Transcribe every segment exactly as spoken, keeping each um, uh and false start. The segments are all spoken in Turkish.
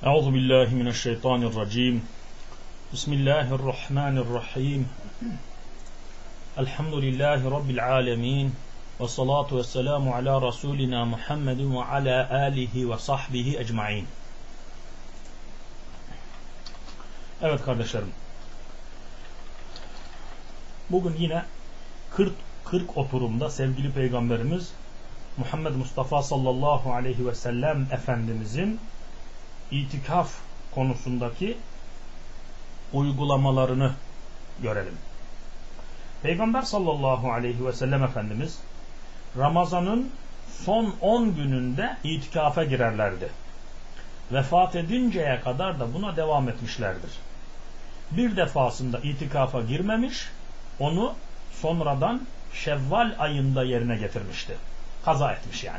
Euzu billahi mineşşeytanirracim. Bismillahirrahmanirrahim. Elhamdülillahi rabbil alamin. Ve salatu vesselamu ala rasulina Muhammedin ve ala alihi ve sahbihi ecmaîn. Evet kardeşlerim. Bugün yine kırk kırk oturumda sevgili Peygamberimiz Muhammed Mustafa sallallahu aleyhi ve sellem Efendimizin itikaf konusundaki uygulamalarını görelim. Peygamber sallallahu aleyhi ve sellem Efendimiz Ramazan'ın son on gününde itikafa girerlerdi. Vefat edinceye kadar da buna devam etmişlerdir. Bir defasında itikafa girmemiş, onu sonradan Şevval ayında yerine getirmişti. Kaza etmiş yani.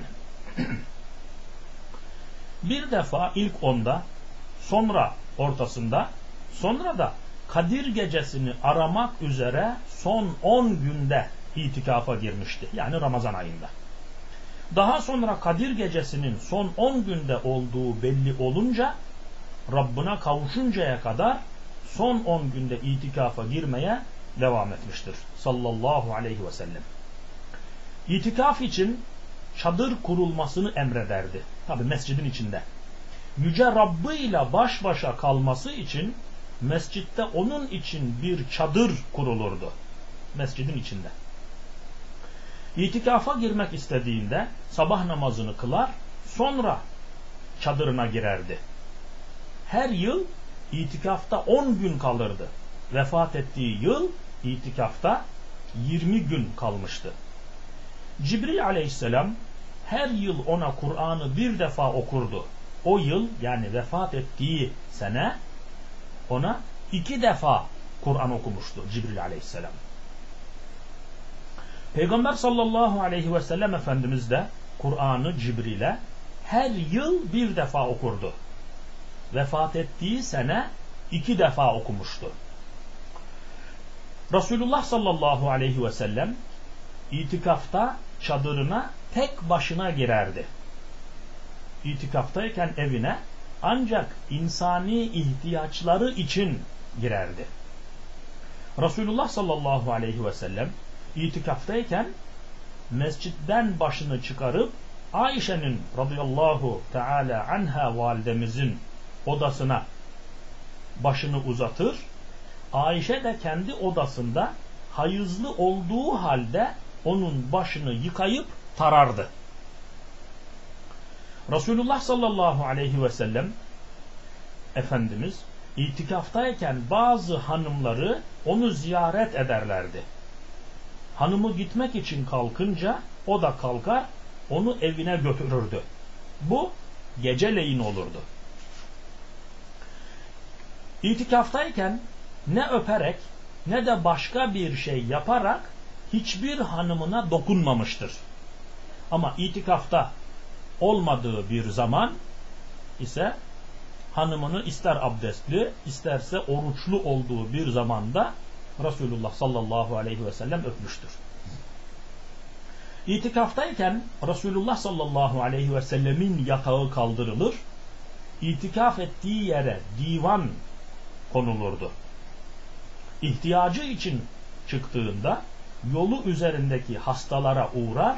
Bir defa ilk onda, sonra ortasında, sonra da Kadir gecesini aramak üzere son on günde itikafa girmişti. Yani Ramazan ayında. Daha sonra Kadir gecesinin son on günde olduğu belli olunca, Rabbına kavuşuncaya kadar son on günde itikafa girmeye devam etmiştir. Sallallahu aleyhi ve sellem. İtikaf için çadır kurulmasını emrederdi. Tabi mescidin içinde. Yüce Rabbı ile baş başa kalması için mescitte onun için bir çadır kurulurdu. Mescidin içinde. İtikafa girmek istediğinde sabah namazını kılar, sonra çadırına girerdi. Her yıl itikafta on gün kalırdı. Vefat ettiği yıl itikafta yirmi gün kalmıştı. Cibril aleyhisselam her yıl ona Kur'an'ı bir defa okurdu. O yıl, yani vefat ettiği sene, ona iki defa Kur'an okumuştu Cibril aleyhisselam. Peygamber sallallahu aleyhi ve sellem Efendimiz de Kur'an'ı Cibril'e her yıl bir defa okurdu. Vefat ettiği sene iki defa okumuştu. Resulullah sallallahu aleyhi ve sellem itikafta çadırına tek başına girerdi. İtikaftayken evine ancak insani ihtiyaçları için girerdi. Resulullah sallallahu aleyhi ve sellem itikaftayken mescitten başını çıkarıp Ayşe'nin radıyallahu teala anha validemizin odasına başını uzatır. Ayşe de kendi odasında hayızlı olduğu halde onun başını yıkayıp tarardı. Resulullah sallallahu aleyhi ve sellem Efendimiz itikaftayken bazı hanımları onu ziyaret ederlerdi. Hanımı gitmek için kalkınca o da kalkar, onu evine götürürdü. Bu geceleyin olurdu. İtikaftayken ne öperek ne de başka bir şey yaparak hiçbir hanımına dokunmamıştır. Ama itikafta olmadığı bir zaman ise hanımını ister abdestli, isterse oruçlu olduğu bir zamanda Resulullah sallallahu aleyhi ve sellem öpmüştür. İtikaftayken Resulullah sallallahu aleyhi ve sellemin yatağı kaldırılır, itikaf ettiği yere divan konulurdu. İhtiyacı için çıktığında yolu üzerindeki hastalara uğrar,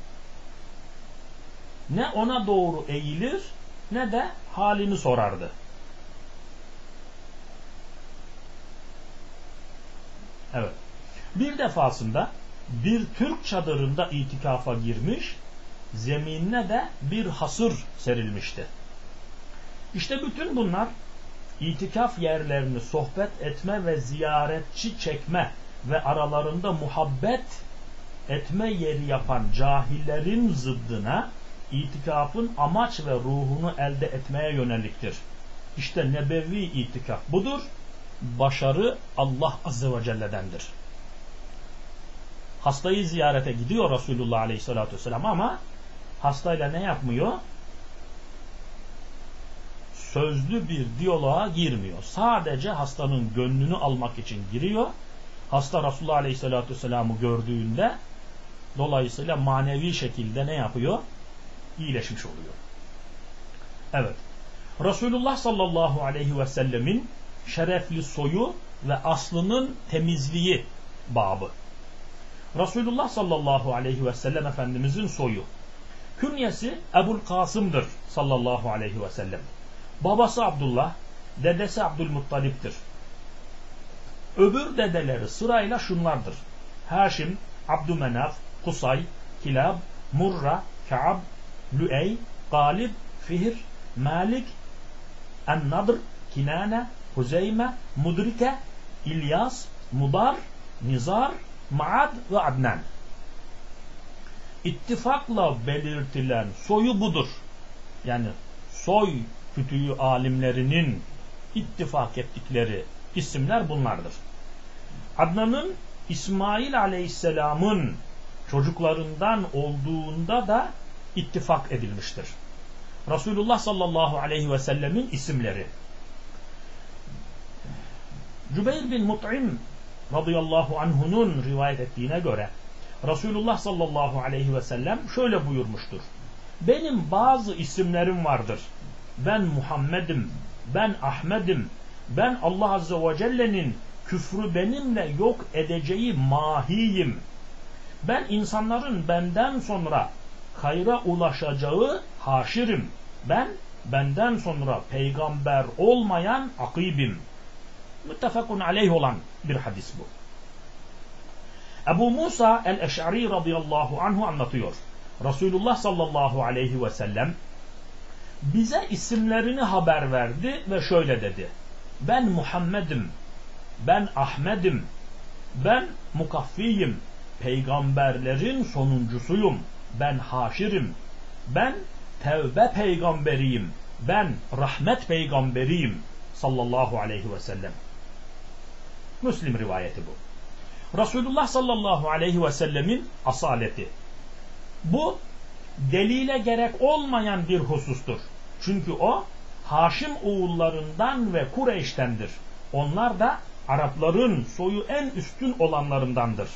ne ona doğru eğilir ne de halini sorardı. Evet. Bir defasında bir Türk çadırında itikafa girmiş, zeminine de bir hasır serilmişti. İşte bütün bunlar itikaf yerlerini sohbet etme ve ziyaretçi çekme ve aralarında muhabbet etme yeri yapan cahillerin zıddına itikafın amaç ve ruhunu elde etmeye yöneliktir. İşte nebevi itikaf budur. Başarı Allah azze ve celle'dendir. Hastayı ziyarete gidiyor Resulullah aleyhissalatü vesselam ama hastayla ne yapmıyor? Sözlü bir diyaloğa girmiyor. Sadece hastanın gönlünü almak için giriyor. Hasta Resulullah aleyhissalatü vesselam'ı gördüğünde dolayısıyla manevi şekilde ne yapıyor? İyileşmiş oluyor. Evet. Resulullah sallallahu aleyhi ve sellemin şerefli soyu ve aslının temizliği babı. Resulullah sallallahu aleyhi ve sellem Efendimizin soyu. Künyesi Ebul Kasım'dır sallallahu aleyhi ve sellem. Babası Abdullah, dedesi Abdülmuttalip'tir. Öbür dedeleri sırayla şunlardır: Haşim, Abdümenaf, Kusay, Kilab, Murra, Ka'b, Lüey, Galib, Fihr, Malik, En-Nadr, Kinane, Huzeyme, Mudrike, İlyas, Mudar, Nizar, Ma'ad ve Adnan. İttifakla belirtilen soyu budur. Yani soy kütüğü alimlerinin ittifak ettikleri isimler bunlardır. Adnan'ın İsmail Aleyhisselam'ın çocuklarından olduğunda da ittifak edilmiştir. Resulullah sallallahu aleyhi ve sellemin isimleri. Cübeyr bin Mut'im radıyallahu anhunun rivayet ettiğine göre Resulullah sallallahu aleyhi ve sellem şöyle buyurmuştur: benim bazı isimlerim vardır. Ben Muhammed'im, ben Ahmet'im, ben Allah azze ve celle'nin küfrü benimle yok edeceği mahiyim. Ben insanların benden sonra hayra ulaşacağı haşirim. Ben benden sonra peygamber olmayan akibim. Müttefakun aleyh olan bir hadis bu. Ebu Musa el-Eş'ari radıyallahu anhu anlatıyor. Resulullah sallallahu aleyhi ve sellem bize isimlerini haber verdi ve şöyle dedi: ben Muhammed'im, ben Ahmet'im, ben Mukaffiyim, peygamberlerin sonuncusuyum, ben Haşirim, ben Tevbe peygamberiyim, ben Rahmet peygamberiyim sallallahu aleyhi ve sellem. Müslim rivayeti bu. Resulullah sallallahu aleyhi ve sellemin asaleti. Bu delile gerek olmayan bir husustur. Çünkü o Haşim oğullarından ve Kureyş'tendir. Onlar da Arapların soyu en üstün olanlarındandır.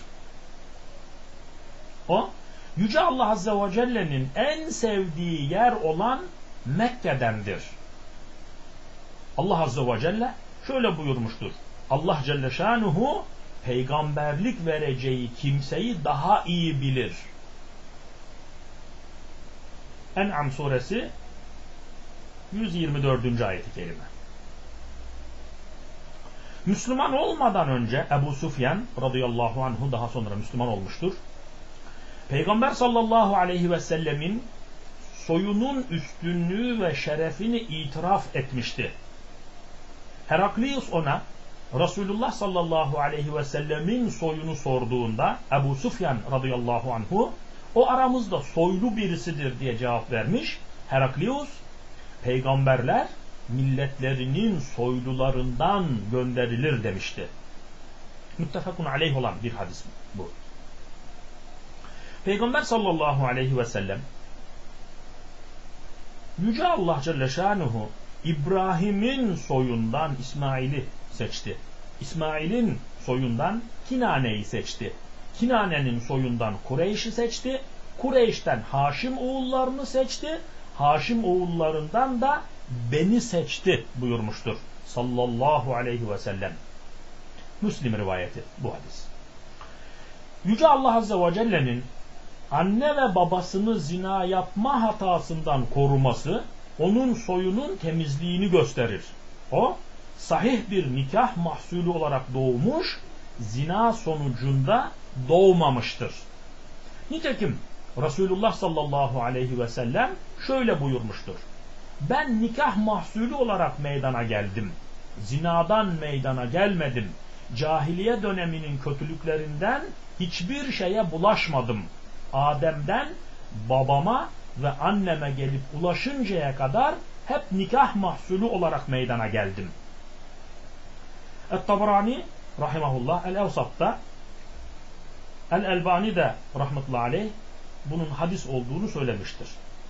O Yüce Allah azze ve celle'nin en sevdiği yer olan Mekke'dendir. Allah azze ve celle şöyle buyurmuştur: Allah Celle Şanuhu peygamberlik vereceği kimseyi daha iyi bilir. En'am suresi yüz yirmi dördüncü ayet-i kerime. Müslüman olmadan önce Ebu Süfyan radıyallahu anhu daha sonra Müslüman olmuştur. Peygamber sallallahu aleyhi ve sellemin soyunun üstünlüğü ve şerefini itiraf etmişti. Heraklius ona Resulullah sallallahu aleyhi ve sellemin soyunu sorduğunda Ebu Süfyan radıyallahu anhu o aramızda soylu birisidir diye cevap vermiş. Heraklius, peygamberler milletlerinin soylularından gönderilir demişti. Müttefakun aleyh olan bir hadis bu. Peygamber sallallahu aleyhi ve sellem Yüce Allah Celle Şanuhu İbrahim'in soyundan İsmail'i seçti. İsmail'in soyundan Kinane'yi seçti. Kinane'nin soyundan Kureyş'i seçti. Kureyş'ten Haşim oğullarını seçti. Haşim oğullarından da beni seçti buyurmuştur sallallahu aleyhi ve sellem. Müslim rivayeti bu hadis. Yüce Allah azze ve celle'nin anne ve babasını zina yapma hatasından koruması onun soyunun temizliğini gösterir. O sahih bir nikah mahsulü olarak doğmuş, zina sonucunda doğmamıştır. Nitekim Resulullah sallallahu aleyhi ve sellem şöyle buyurmuştur: ben nikah mahsulü olarak meydana geldim. Zinadan meydana gelmedim. Cahiliye döneminin kötülüklerinden hiçbir şeye bulaşmadım. Adem'den babama ve anneme gelip ulaşıncaya kadar hep nikah mahsulü olarak meydana geldim. Et-Tabrani rahimahullah El-Evsat'ta, El-Elbani de rahmetullahi aleyh bunun hadis olduğunu söylemiştir.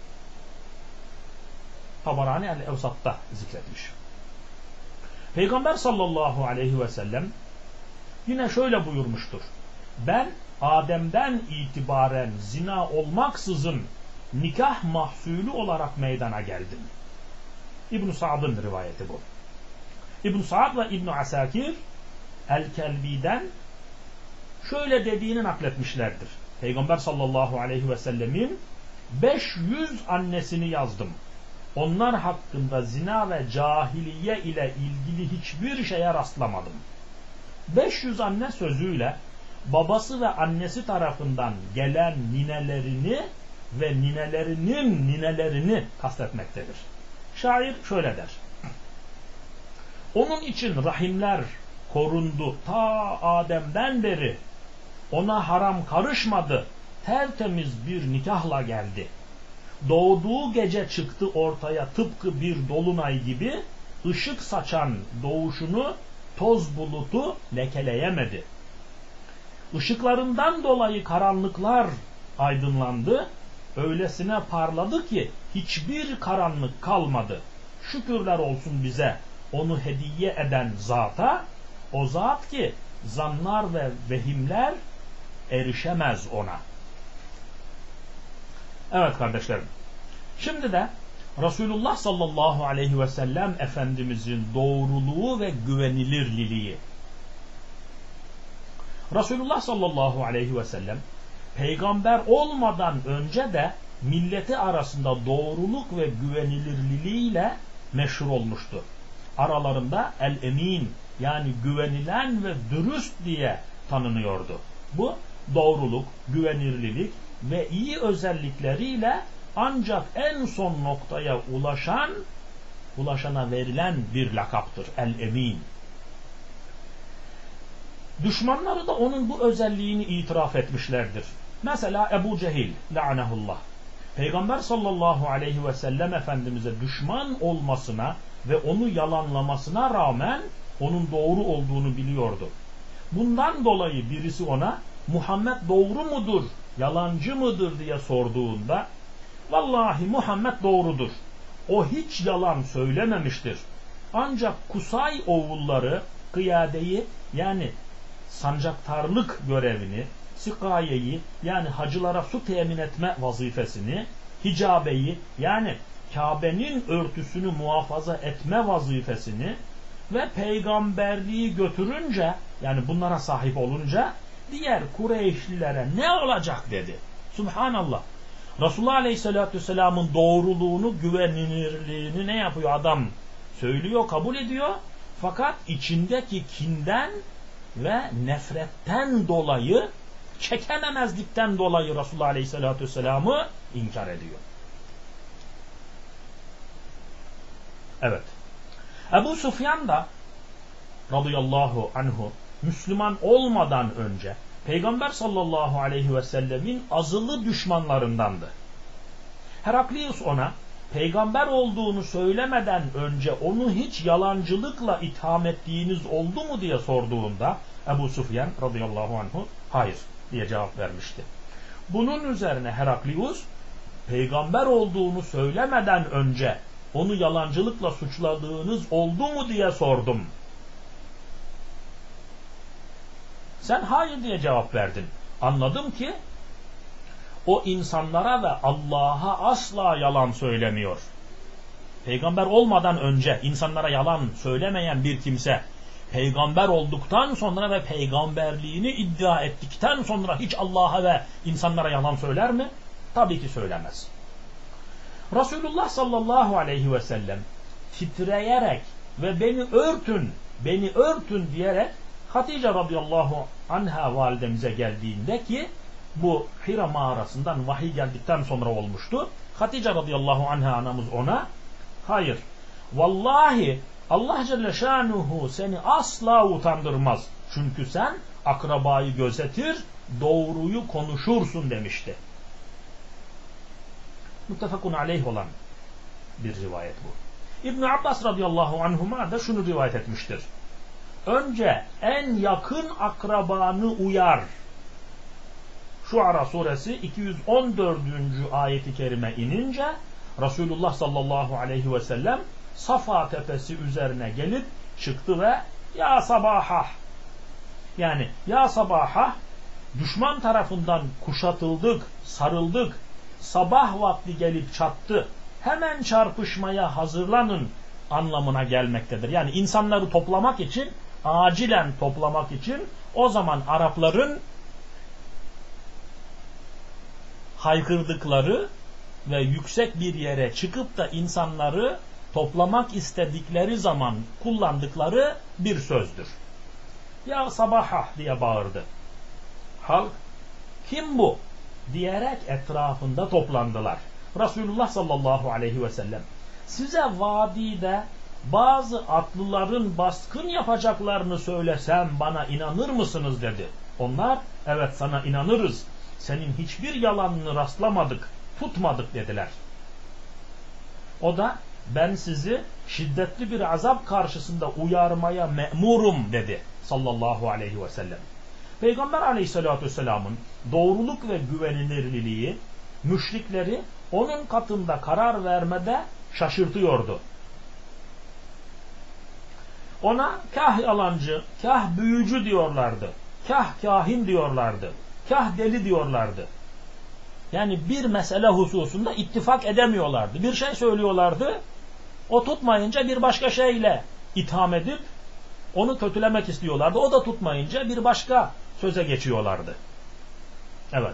Tabarani El-Evsat'ta zikretmiş. Peygamber sallallahu aleyhi ve sellem yine şöyle buyurmuştur: ben Adem'den itibaren zina olmaksızın nikah mahsulü olarak meydana geldim. İbn-i Sa'd'ın rivayeti bu. İbn-i Sa'd ve İbn-i Asakir El-Kelbi'den şöyle dediğini nakletmişlerdir. Peygamber sallallahu aleyhi ve sellemin beş yüz annesini yazdım. Onlar hakkında zina ve cahiliye ile ilgili hiçbir şeye rastlamadım. beş yüz anne sözüyle babası ve annesi tarafından gelen ninelerini ve ninelerinin ninelerini kastetmektedir. Şair şöyle der. Onun için rahimler korundu ta Adem'den beri. Ona haram karışmadı. Tertemiz bir nikahla geldi. Doğduğu gece çıktı ortaya tıpkı bir dolunay gibi, ışık saçan doğuşunu toz bulutu lekeleyemedi. Işıklarından dolayı karanlıklar aydınlandı. Öylesine parladı ki hiçbir karanlık kalmadı. Şükürler olsun bize onu hediye eden zata, o zat ki zanlar ve vehimler erişemez ona. Evet kardeşlerim. Şimdi de Resulullah sallallahu aleyhi ve sellem Efendimizin doğruluğu ve güvenilirliliği. Resulullah sallallahu aleyhi ve sellem peygamber olmadan önce de milleti arasında doğruluk ve güvenilirliğiyle meşhur olmuştu. Aralarında el-emin yani güvenilen ve dürüst diye tanınıyordu. Bu doğruluk, güvenilirlik ve iyi özellikleriyle ancak en son noktaya ulaşan, ulaşana verilen bir lakaptır. El-emin. Düşmanları da onun bu özelliğini itiraf etmişlerdir. Mesela Ebu Cehil, la'anehullah, Peygamber sallallahu aleyhi ve sellem Efendimiz'e düşman olmasına ve onu yalanlamasına rağmen onun doğru olduğunu biliyordu. Bundan dolayı birisi ona Muhammed doğru mudur, yalancı mıdır diye sorduğunda vallahi Muhammed doğrudur. O hiç yalan söylememiştir. Ancak Kusay oğulları kıyadeyi yani sancaktarlık görevini, sikayeyi yani hacılara su temin etme vazifesini, hicabeyi yani Kabe'nin örtüsünü muhafaza etme vazifesini ve peygamberliği götürünce yani bunlara sahip olunca diğer Kureyşlilere ne olacak dedi. Subhanallah. Resulullah Aleyhisselatü Vesselam'ın doğruluğunu, güvenilirliğini ne yapıyor adam? Söylüyor, kabul ediyor. Fakat içindeki kinden ve nefretten dolayı, çekememezlikten dolayı Resulullah Aleyhisselatü Vesselam'ı inkar ediyor. Evet. Ebu Sufyan da radıyallahu anhu Müslüman olmadan önce Peygamber sallallahu aleyhi ve sellemin azılı düşmanlarındandı. Heraklius ona peygamber olduğunu söylemeden önce onu hiç yalancılıkla itham ettiğiniz oldu mu diye sorduğunda Ebu Sufyan radıyallahu anhu hayır diye cevap vermişti. Bunun üzerine Heraklius peygamber olduğunu söylemeden önce onu yalancılıkla suçladığınız oldu mu diye sordum. Sen hayır diye cevap verdin. Anladım ki o insanlara ve Allah'a asla yalan söylemiyor. Peygamber olmadan önce insanlara yalan söylemeyen bir kimse peygamber olduktan sonra ve peygamberliğini iddia ettikten sonra hiç Allah'a ve insanlara yalan söyler mi? Tabii ki söylemez. Resulullah sallallahu aleyhi ve sellem titreyerek ve beni örtün, beni örtün diyerek Hatice radıyallahu anha validemize geldiğinde ki bu Hira mağarasından vahiy geldikten sonra olmuştu. Hatice radıyallahu anha anamız ona hayır vallahi Allah Celle Şanuhu seni asla utandırmaz. Çünkü sen akrabayı gözetir, doğruyu konuşursun demişti. Muttefakun aleyh olan bir rivayet bu. İbn Abbas radıyallahu anhuma da şunu rivayet etmiştir. Önce en yakın akrabanı uyar. Şuara suresi iki yüz on dördüncü ayeti kerime inince Resulullah sallallahu aleyhi ve sellem Safa tepesi üzerine gelip çıktı ve ya sabaha yani ya sabaha düşman tarafından kuşatıldık, sarıldık, sabah vakti gelip çattı. Hemen çarpışmaya hazırlanın. anlamına gelmektedir. Yani insanları toplamak için, acilen toplamak için o zaman Arapların haykırdıkları ve yüksek bir yere çıkıp da insanları toplamak istedikleri zaman kullandıkları bir sözdür. Ya sabaha diye bağırdı. Halk kim bu diyerek etrafında toplandılar. Resulullah sallallahu aleyhi ve sellem size vadide bazı atlıların baskın yapacaklarını söylesem bana inanır mısınız dedi. Onlar evet sana inanırız. Senin hiçbir yalanını rastlamadık, tutmadık dediler. O da ben sizi şiddetli bir azap karşısında uyarmaya me'murum dedi sallallahu aleyhi ve sellem. Peygamber aleyhissalatü vesselamın doğruluk ve güvenilirliği müşrikleri onun katında karar vermede şaşırtıyordu. Ona kah yalancı, kah büyücü diyorlardı, kah kahin diyorlardı, kah deli diyorlardı. Yani bir mesele hususunda ittifak edemiyorlardı. Bir şey söylüyorlardı, o tutmayınca bir başka şeyle itham edip onu kötülemek istiyorlardı. O da tutmayınca bir başka söze geçiyorlardı. Evet.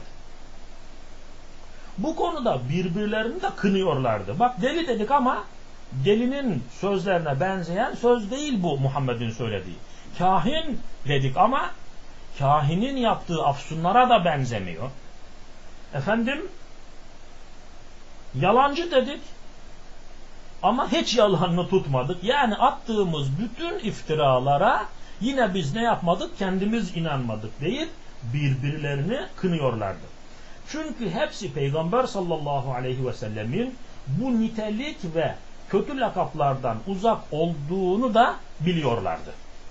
Bu konuda birbirlerini de kınıyorlardı. Bak deli dedik ama delinin sözlerine benzeyen söz değil bu Muhammed'in söylediği. Kahin dedik ama kahinin yaptığı afsunlara da benzemiyor. Efendim yalancı dedik ama hiç yalanını tutmadık. Yani attığımız bütün iftiralara yine biz ne yapmadık? Kendimiz inanmadık deyip birbirlerini kınıyorlardı. Çünkü hepsi Peygamber sallallahu aleyhi ve sellemin bu nitelik ve kötü lakaplardan uzak olduğunu da biliyorlardı.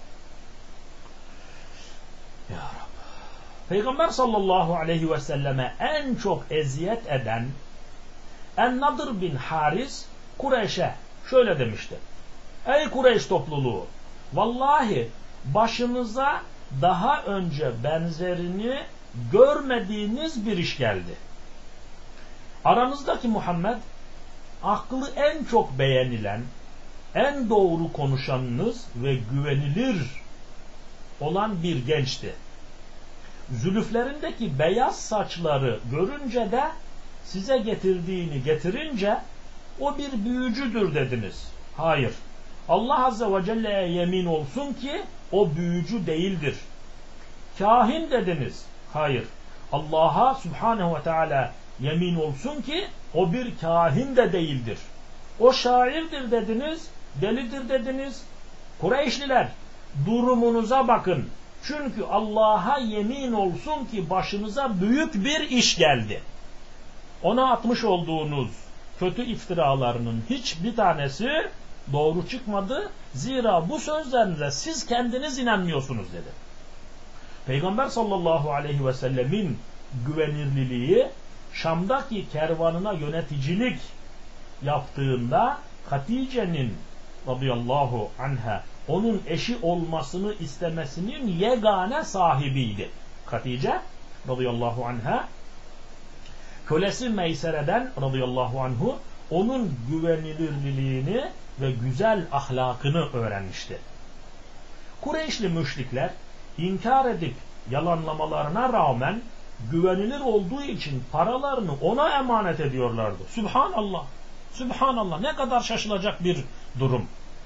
Ya Rabbi. Peygamber sallallahu aleyhi ve selleme en çok eziyet eden En-Nadır bin Haris Kureyş'e şöyle demişti. Ey Kureyş topluluğu, vallahi başınıza daha önce benzerini görmediğiniz bir iş geldi. Aranızdaki Muhammed aklı en çok beğenilen, en doğru konuşanınız ve güvenilir olan bir gençti. Zülüflerindeki beyaz saçları görünce de size getirdiğini getirince o bir büyücüdür dediniz. Hayır. Allah Azze ve Celle'ye yemin olsun ki o büyücü değildir. Kahin dediniz. Hayır. Allah'a Subhanehu ve Teala yemin olsun ki o bir kahin de değildir. O şairdir dediniz, delidir dediniz. Kureyşliler, durumunuza bakın. Çünkü Allah'a yemin olsun ki başınıza büyük bir iş geldi. Ona atmış olduğunuz kötü iftiralarının hiçbir tanesi doğru çıkmadı. Zira bu sözlerinize siz kendiniz inanmıyorsunuz dedi. Peygamber sallallahu aleyhi ve sellemin güvenirliliği Şam'daki kervanına yöneticilik yaptığında Hatice'nin radıyallahu anha onun eşi olmasını istemesinin yegane sahibiydi. Hatice radıyallahu anha kölesi Meysere'den radıyallahu anhu onun güvenilirliğini ve güzel ahlakını öğrenmişti. Kureyşli müşrikler inkar edip yalanlamalarına rağmen güvenilir olduğu için paralarını ona emanet ediyorlardı. Sübhanallah, Sübhanallah, ne kadar şaşılacak bir durum.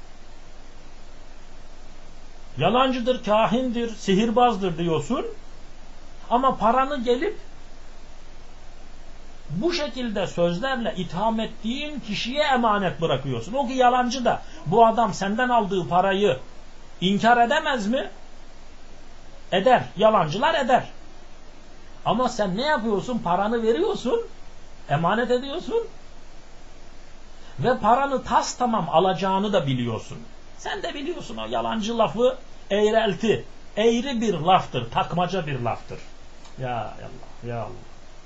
Yalancıdır, kahindir, sihirbazdır diyorsun ama paranı gelip bu şekilde sözlerle itham ettiğin kişiye emanet bırakıyorsun. O ki yalancı da bu adam senden aldığı parayı inkar edemez mi? Eder. Yalancılar eder. Ama sen ne yapıyorsun? Paranı veriyorsun, emanet ediyorsun ve paranı tas tamam alacağını da biliyorsun. Sen de biliyorsun o yalancı lafı eğrelti, eğri bir laftır, takmaca bir laftır. Ya Allah, ya Allah.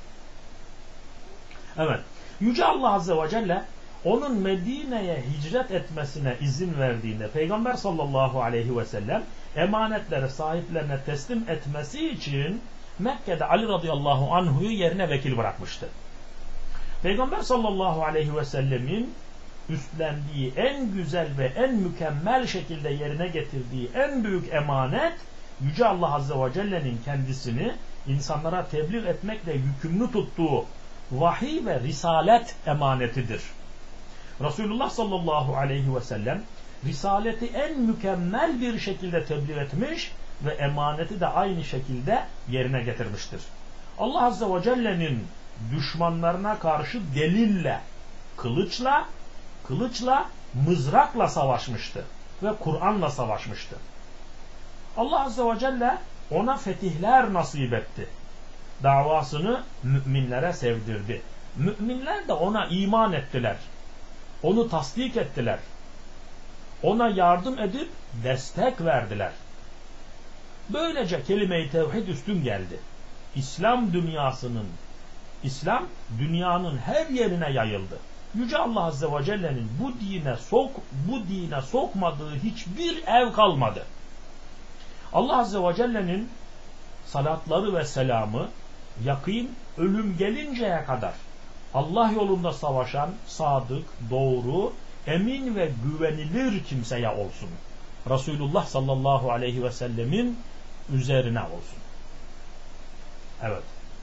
Evet, Yüce Allah Azze ve Celle onun Medine'ye hicret etmesine izin verdiğinde Peygamber sallallahu aleyhi ve sellem emanetleri sahiplerine teslim etmesi için Mekke'de Ali radıyallahu anhu'yu yerine vekil bırakmıştı. Peygamber sallallahu aleyhi ve sellemin üstlendiği en güzel ve en mükemmel şekilde yerine getirdiği en büyük emanet, Yüce Allah Azze ve Celle'nin kendisini insanlara tebliğ etmekle yükümlü tuttuğu vahiy ve risalet emanetidir. Resulullah sallallahu aleyhi ve sellem risaleti en mükemmel bir şekilde tebliğ etmiş ve emaneti de aynı şekilde yerine getirmiştir. Allah Azze ve Celle'nin düşmanlarına karşı delille, kılıçla, kılıçla, mızrakla savaşmıştı ve Kur'an'la savaşmıştı. Allah Azze ve Celle ona fetihler nasip etti. Davasını müminlere sevdirdi. Müminler de ona iman ettiler. Onu tasdik ettiler. Ona yardım edip destek verdiler. Böylece kelime-i tevhid üstün geldi. İslam dünyasının, İslam dünyanın her yerine yayıldı. Yüce Allah Azze ve Celle'nin bu dine sok, bu dine sokmadığı hiçbir ev kalmadı. Allah Azze ve Celle'nin salatları ve selamı yakîn ölüm gelinceye kadar Allah yolunda savaşan sadık, doğru, emin ve güvenilir kimseye olsun. Resulullah sallallahu aleyhi ve sellemin üzerine olsun. Evet.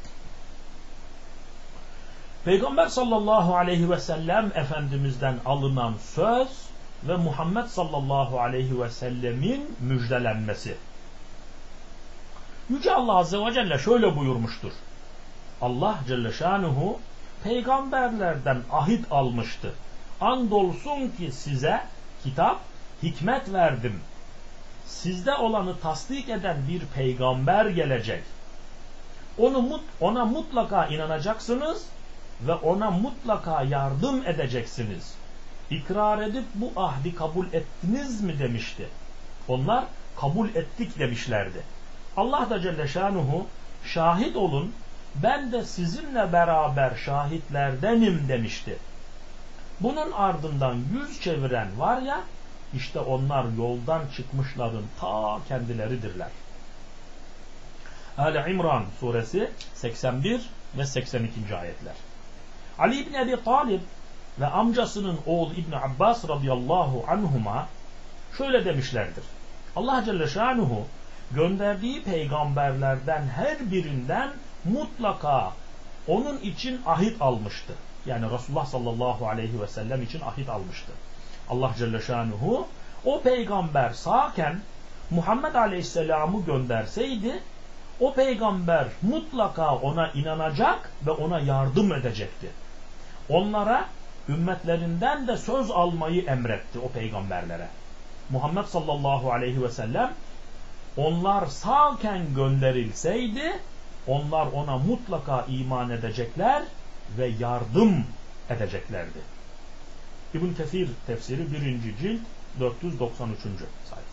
Peygamber sallallahu aleyhi ve sellem Efendimiz'den alınan söz ve Muhammed sallallahu aleyhi ve sellemin müjdelenmesi. Yüce Allah Azze ve Celle şöyle buyurmuştur. Allah Celle Şanuhu peygamberlerden ahit almıştı. Andolsun ki size kitap, hikmet verdim. Sizde olanı tasdik eden bir peygamber gelecek. Onu mut, ona mutlaka inanacaksınız ve ona mutlaka yardım edeceksiniz. İkrar edip bu ahdi kabul ettiniz mi demişti. Onlar kabul ettik demişlerdi. Allah da Celle Şanuhu şahit olun, ben de sizinle beraber şahitlerdenim demişti. Bunun ardından yüz çeviren var ya, işte onlar yoldan çıkmışların ta kendileridirler. Ali İmran suresi seksen bir ve seksen iki. ayetler. Ali İbni Ebi Talib ve amcasının oğlu İbni Abbas radıyallahu anhuma şöyle demişlerdir. Allah Celle Şanuhu gönderdiği peygamberlerden her birinden mutlaka onun için ahit almıştı. Yani Resulullah sallallahu aleyhi ve sellem için ahit almıştı. Allah Celle Şanuhu o peygamber sağken Muhammed aleyhisselamı gönderseydi o peygamber mutlaka ona inanacak ve ona yardım edecekti. Onlara ümmetlerinden de söz almayı emretti o peygamberlere. Muhammed sallallahu aleyhi ve sellem onlar sağken gönderilseydi onlar ona mutlaka iman edecekler ve yardım edeceklerdi. İbn Kesir tefsiri birinci cilt dört yüz doksan üçüncü sayfa.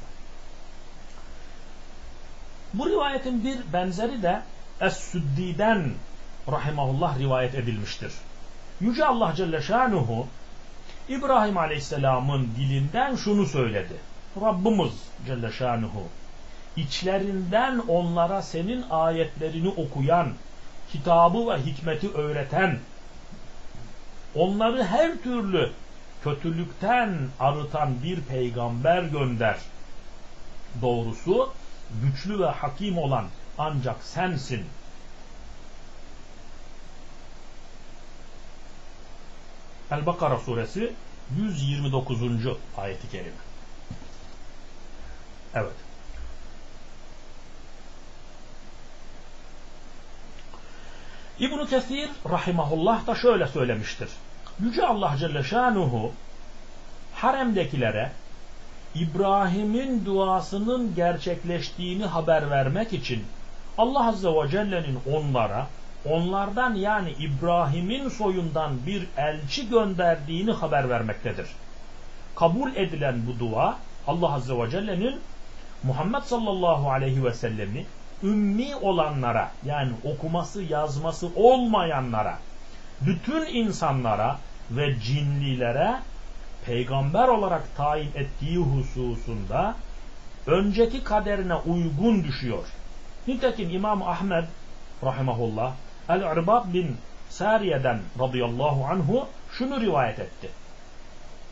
Bu rivayetin bir benzeri de Es-Süddi'den rahimahullah rivayet edilmiştir. Yüce Allah Celle Şanuhu İbrahim Aleyhisselam'ın dilinden şunu söyledi. Rabbimiz Celle Şanuhu İçlerinden onlara senin ayetlerini okuyan, kitabı ve hikmeti öğreten, onları her türlü kötülükten arıtan bir peygamber gönder. Doğrusu güçlü ve hakim olan ancak sensin. El-Bakara suresi yüz yirmi dokuzuncu ayeti kerime. Evet. İbn Kesir rahimahullah da şöyle söylemiştir. Yüce Allah Celle Şanuhu haremdekilere İbrahim'in duasının gerçekleştiğini haber vermek için Allah Azze ve Celle'nin onlara, onlardan yani İbrahim'in soyundan bir elçi gönderdiğini haber vermektedir. Kabul edilen bu dua Allah Azze ve Celle'nin Muhammed sallallahu aleyhi ve sellemi ümmi olanlara yani okuması yazması olmayanlara, bütün insanlara ve cinlilere peygamber olarak tayin ettiği hususunda önceki kaderine uygun düşüyor. Nitekim İmam Ahmed rahimahullah El-İrbad bin Sariye'den radıyallahu anhu şunu rivayet etti.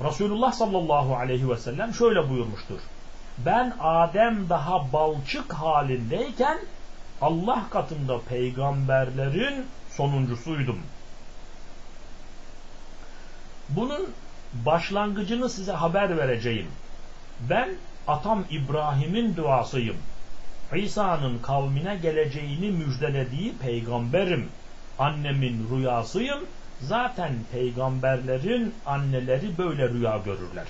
Resulullah sallallahu aleyhi ve sellem şöyle buyurmuştur. Ben Adem daha balçık halindeyken Allah katında peygamberlerin sonuncusuydum. Bunun başlangıcını size haber vereceğim. Ben atam İbrahim'in duasıyım. İsa'nın kavmine geleceğini müjdelediği peygamberim. Annemin rüyasıyım. Zaten peygamberlerin anneleri böyle rüya görürler.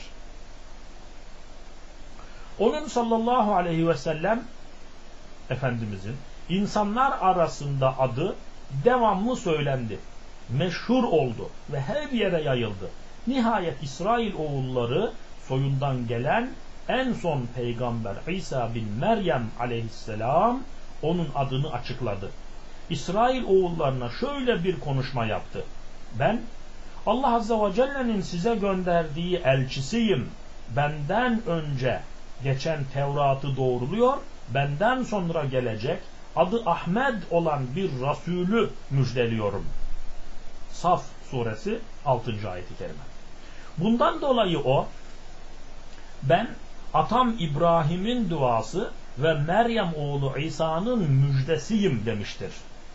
Onun sallallahu aleyhi ve sellem Efendimizin insanlar arasında adı devamlı söylendi. Meşhur oldu ve her yere yayıldı. Nihayet İsrail oğulları soyundan gelen en son peygamber İsa bin Meryem aleyhisselam onun adını açıkladı. İsrail oğullarına şöyle bir konuşma yaptı. Ben Allah Azze ve Celle'nin size gönderdiği elçisiyim. Benden önce geçen Tevrat'ı doğruluyor, benden sonra gelecek adı Ahmed olan bir Resulü müjdeliyorum. Saf suresi altıncı ayet-i kerime. Bundan dolayı o, ben atam İbrahim'in duası ve Meryem oğlu İsa'nın müjdesiyim demiştir.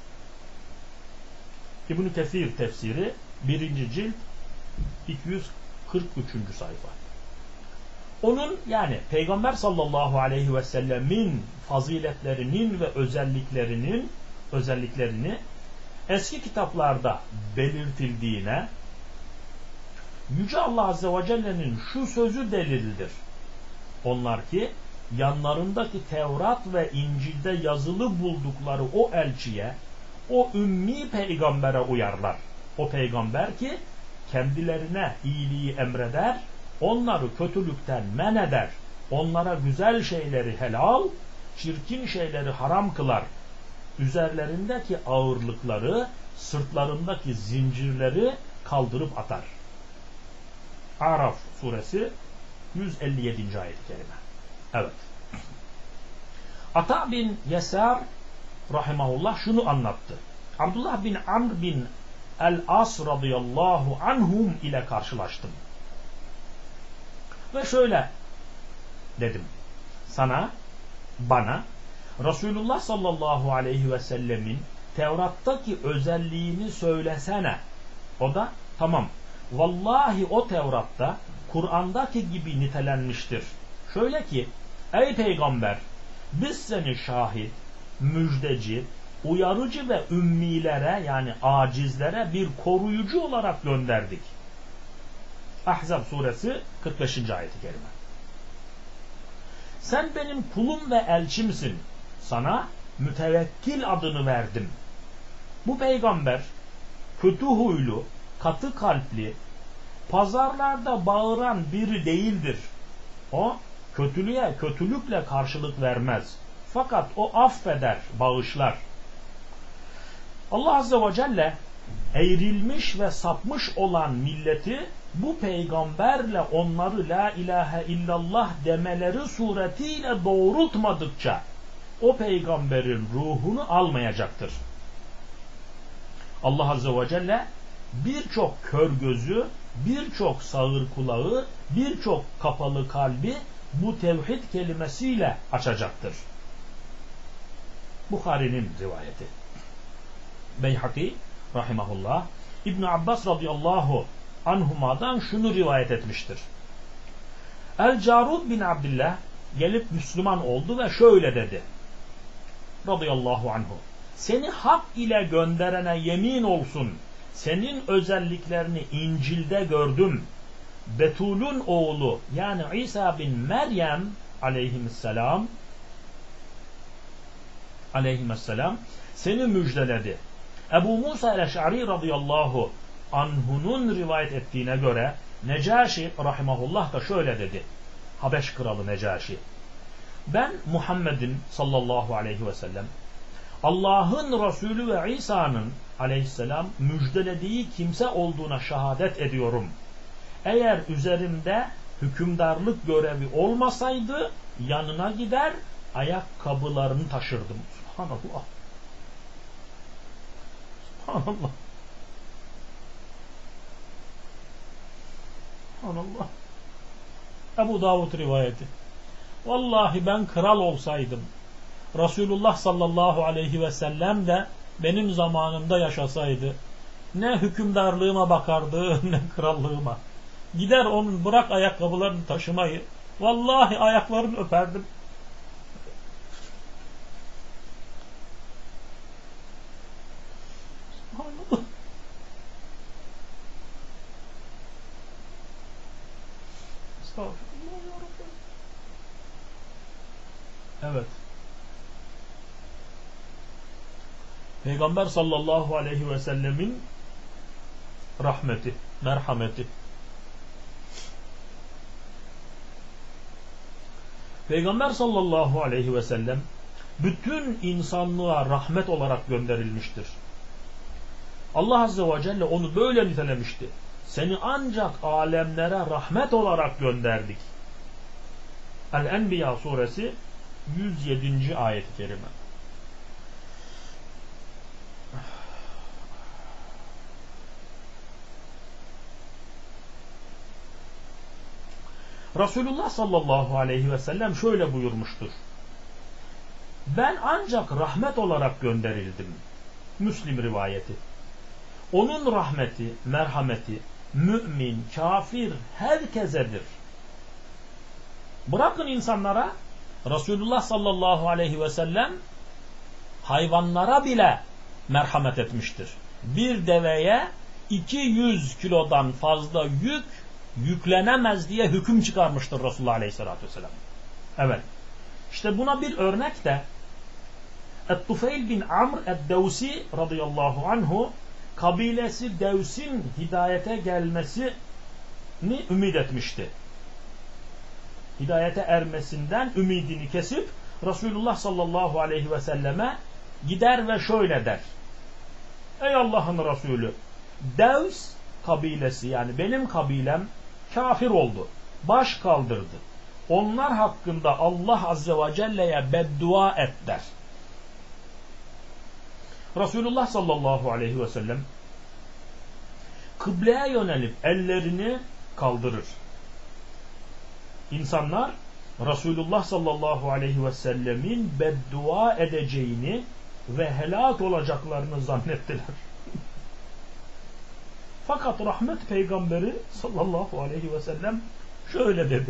İbn-i Kesir tefsiri birinci cilt iki yüz kırk üçüncü sayfa. Onun yani Peygamber sallallahu aleyhi ve sellemin faziletlerinin ve özelliklerinin özelliklerini eski kitaplarda belirtildiğine Yüce Allah Azze ve Celle'nin şu sözü delildir. Onlar ki yanlarındaki Tevrat ve İncil'de yazılı buldukları o elçiye, o ümmi peygambere uyarlar. O peygamber ki kendilerine iyiliği emreder, onları kötülükten men eder, onlara güzel şeyleri helal, çirkin şeyleri haram kılar. Üzerlerindeki ağırlıkları, sırtlarındaki zincirleri kaldırıp atar. Araf suresi yüz elli yedinci ayet-i kerime. Evet. Ata bin Yesar rahimahullah şunu anlattı. Abdullah bin Amr bin el-As radıyallahu anhum ile karşılaştım. Ve şöyle dedim. Sana, bana Resulullah sallallahu aleyhi ve sellemin Tevrat'taki özelliğini söylesene. O da tamam. Vallahi o Tevrat'ta Kur'an'daki gibi nitelenmiştir. Şöyle ki, ey peygamber, biz seni şahit, müjdeci, uyarıcı ve ümmilere yani acizlere bir koruyucu olarak gönderdik. Ahzab suresi kırk beşinci ayet-i kerime. Sen benim kulum ve elçimsin. Sana mütevekkil adını verdim. Bu peygamber kötü huylu, katı kalpli, pazarlarda bağıran biri değildir. O kötülüğe kötülükle karşılık vermez. Fakat o affeder, bağışlar. Allah Azze ve Celle eğrilmiş ve sapmış olan milleti bu peygamberle onları la ilahe illallah demeleri suretiyle doğrultmadıkça o peygamberin ruhunu almayacaktır. Allah Azze ve Celle birçok kör gözü, birçok sağır kulağı, birçok kapalı kalbi bu tevhid kelimesiyle açacaktır. Bukhari'nin rivayeti. Beyhaki rahimahullah İbn Abbas radıyallahu anhuma'dan şunu rivayet etmiştir. El-Carud bin Abdillah gelip Müslüman oldu ve şöyle dedi. Radıyallahu anhu. Seni hak ile gönderene yemin olsun. Senin özelliklerini İncil'de gördüm. Betul'un oğlu yani İsa bin Meryem aleyhisselam aleyhisselam seni müjdeledi. Ebu Musa el-Eş'ari radıyallahu anhunun rivayet ettiğine göre Necaşi rahimahullah da şöyle dedi. Habeş kralı Necaşi. Ben Muhammed'in sallallahu aleyhi ve sellem Allah'ın Resulü ve İsa'nın aleyhisselam müjdelediği kimse olduğuna şehadet ediyorum. Eğer üzerimde hükümdarlık görevi olmasaydı yanına gider ayakkabılarını taşırdım. Subhanallah. Subhanallah. Subhanallah. Ebu Davud rivayeti. Vallahi ben kral olsaydım, Resulullah sallallahu aleyhi ve sellem de benim zamanımda yaşasaydı, ne hükümdarlığıma bakardı ne krallığıma. Gider onun, bırak ayakkabılarını taşımayı, vallahi ayaklarını öperdim. Evet. Peygamber sallallahu aleyhi ve sellemin rahmeti, merhameti. Peygamber sallallahu aleyhi ve sellem bütün insanlığa rahmet olarak gönderilmiştir. Allah azze ve celle onu böyle nitelemişti. Seni ancak alemlere rahmet olarak gönderdik. El-Enbiya suresi yüz yedinci ayet-i kerime. Resulullah sallallahu aleyhi ve sellem şöyle buyurmuştur. Ben ancak rahmet olarak gönderildim. Müslim rivayeti. Onun rahmeti, merhameti, mümin, kafir, herkesedir. Bırakın insanlara, Resulullah sallallahu aleyhi ve sellem hayvanlara bile merhamet etmiştir. Bir deveye iki yüz kilodan fazla yük yüklenemez diye hüküm çıkarmıştır Resulullah aleyhissalatü vesselam. Evet. İşte buna bir örnek de Et-Tufeyl bin Amr et-Devsi radıyallahu anhu kabilesi Devs'in hidayete gelmesini ümit etmişti. Hidayete ermesinden ümidini kesip Resulullah sallallahu aleyhi ve selleme gider ve şöyle der. Ey Allah'ın Resulü, Devs kabilesi, yani benim kabilem kafir oldu, baş kaldırdı. Onlar hakkında Allah azze ve celle'ye beddua et der. Resulullah sallallahu aleyhi ve sellem kıbleye yönelip ellerini kaldırır. İnsanlar Resulullah sallallahu aleyhi ve sellemin beddua edeceğini ve helak olacaklarını zannettiler. Fakat rahmet peygamberi sallallahu aleyhi ve sellem şöyle dedi.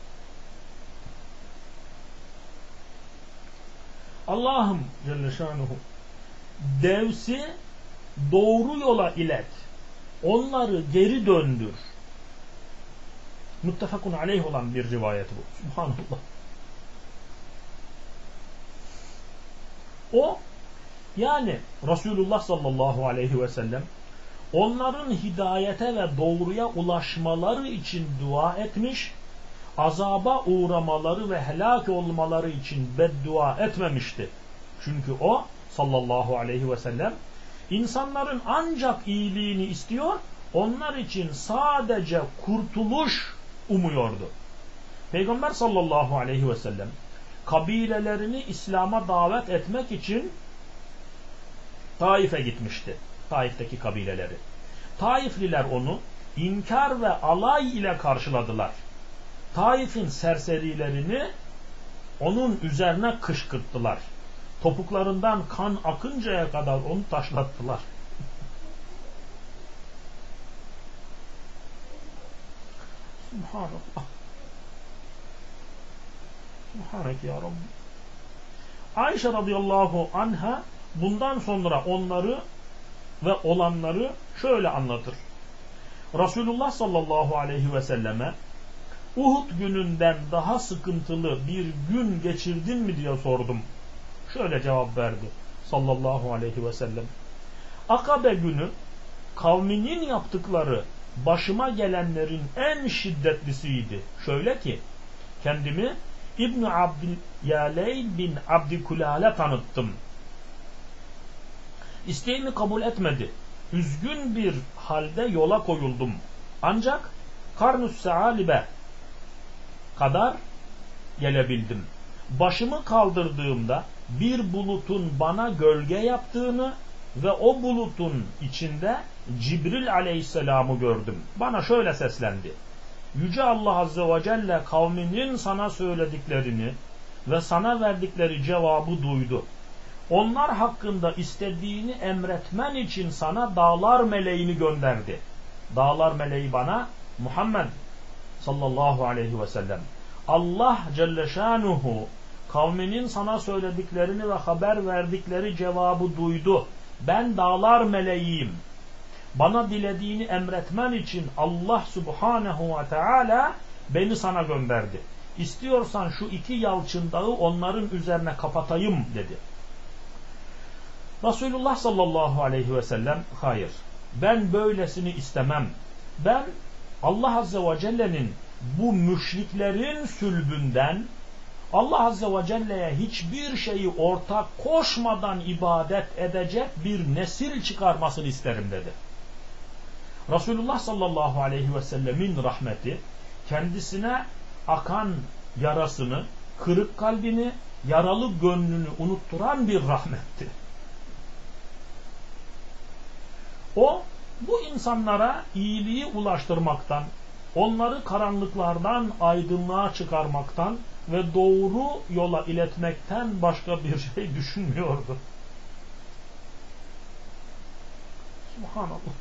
Allah'ım Celle Şanuhu, Devs'i doğru yola ilet. Onları geri döndür. Muttefakun aleyh olan bir rivayet bu. Subhanallah. O, yani Resulullah sallallahu aleyhi ve sellem onların hidayete ve doğruya ulaşmaları için dua etmiş, azaba uğramaları ve helak olmaları için beddua etmemişti. Çünkü o sallallahu aleyhi ve sellem insanların ancak iyiliğini istiyor, onlar için sadece kurtuluş umuyordu. Peygamber sallallahu aleyhi ve sellem kabilelerini İslam'a davet etmek için Taif'e gitmişti. Taif'teki kabileleri. Taifliler onu inkar ve alay ile karşıladılar. Taif'in serserilerini onun üzerine kışkırttılar. Topuklarından kan akıncaya kadar onu taşlattılar. Subhanallah. Subhanek ya Rabbi. Ayşe radıyallahu anha bundan sonra onları ve olanları şöyle anlatır. Resulullah sallallahu aleyhi ve selleme Uhud gününden daha sıkıntılı bir gün geçirdin mi diye sordum. Şöyle cevap verdi sallallahu aleyhi ve sellem. Akabe günü kavminin yaptıkları başıma gelenlerin en şiddetlisiydi. Şöyle ki kendimi İbn-i Abdiyaley bin Abdikulale tanıttım. İsteğimi kabul etmedi. Üzgün bir halde yola koyuldum. Ancak Karnus Saalibe kadar gelebildim. Başımı kaldırdığımda bir bulutun bana gölge yaptığını ve o bulutun içinde Cibril aleyhisselamı gördüm. Bana şöyle seslendi. Yüce Allah Azze ve Celle kavminin sana söylediklerini ve sana verdikleri cevabı duydu. Onlar hakkında istediğini emretmen için sana dağlar meleğini gönderdi. Dağlar meleği bana Muhammed sallallahu aleyhi ve sellem. Allah Celle Şanuhu kavminin sana söylediklerini ve haber verdikleri cevabı duydu. Ben dağlar meleğiyim. Bana dilediğini emretmen için Allah Subhanahu ve Teala beni sana gönderdi. İstiyorsan şu iki yalçın dağı onların üzerine kapatayım dedi. Resulullah sallallahu aleyhi ve sellem hayır, ben böylesini istemem. Ben Allah Azze ve Celle'nin bu müşriklerin sülbünden Allah Azze ve Celle'ye hiçbir şeyi ortak koşmadan ibadet edecek bir nesil çıkarmasını isterim dedi. Resulullah sallallahu aleyhi ve sellemin rahmeti kendisine akan yarasını, kırık kalbini, yaralı gönlünü unutturan bir rahmetti. O bu insanlara iyiliği ulaştırmaktan, onları karanlıklardan aydınlığa çıkarmaktan ve doğru yola iletmekten başka bir şey düşünmüyordu. Subhanallah.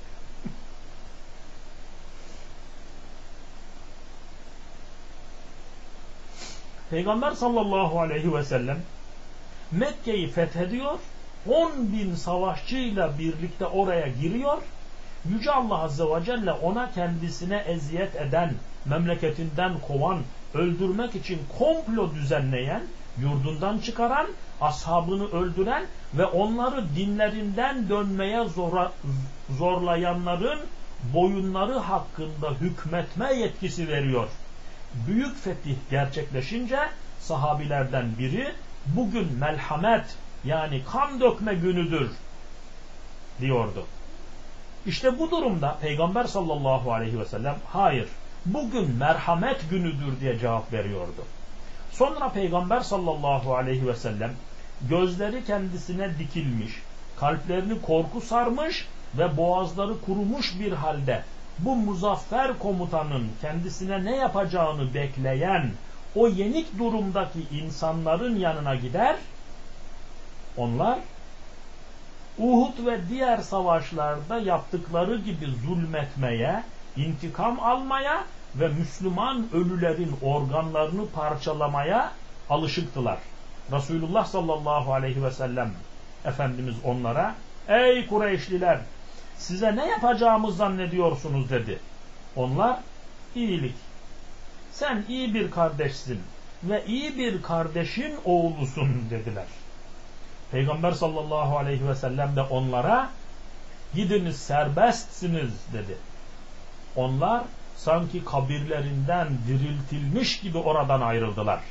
Peygamber sallallahu aleyhi ve sellem Mekke'yi fethediyor, on bin savaşçıyla birlikte oraya giriyor. Yüce Allah Azze ve Celle ona kendisine eziyet eden, memleketinden kovan, öldürmek için komplo düzenleyen, yurdundan çıkaran, ashabını öldüren ve onları dinlerinden dönmeye zora, zorlayanların boyunları hakkında hükmetme yetkisi veriyor. Büyük fetih gerçekleşince sahabilerden biri bugün melhamet yani kan dökme günüdür diyordu. İşte bu durumda Peygamber sallallahu aleyhi ve sellem hayır bugün merhamet günüdür diye cevap veriyordu. Sonra Peygamber sallallahu aleyhi ve sellem gözleri kendisine dikilmiş, kalplerini korku sarmış ve boğazları kurumuş bir halde bu muzaffer komutanın kendisine ne yapacağını bekleyen o yenik durumdaki insanların yanına gider. Onlar Uhud ve diğer savaşlarda yaptıkları gibi zulmetmeye, intikam almaya ve Müslüman ölülerin organlarını parçalamaya alışıktılar. Resulullah sallallahu aleyhi ve sellem Efendimiz onlara ey Kureyşliler size ne yapacağımı zannediyorsunuz dedi. Onlar iyilik. Sen iyi bir kardeşsin ve iyi bir kardeşin oğlusun dediler. Peygamber sallallahu aleyhi ve sellem de onlara gidiniz serbestsiniz dedi. Onlar sanki kabirlerinden diriltilmiş gibi oradan ayrıldılar.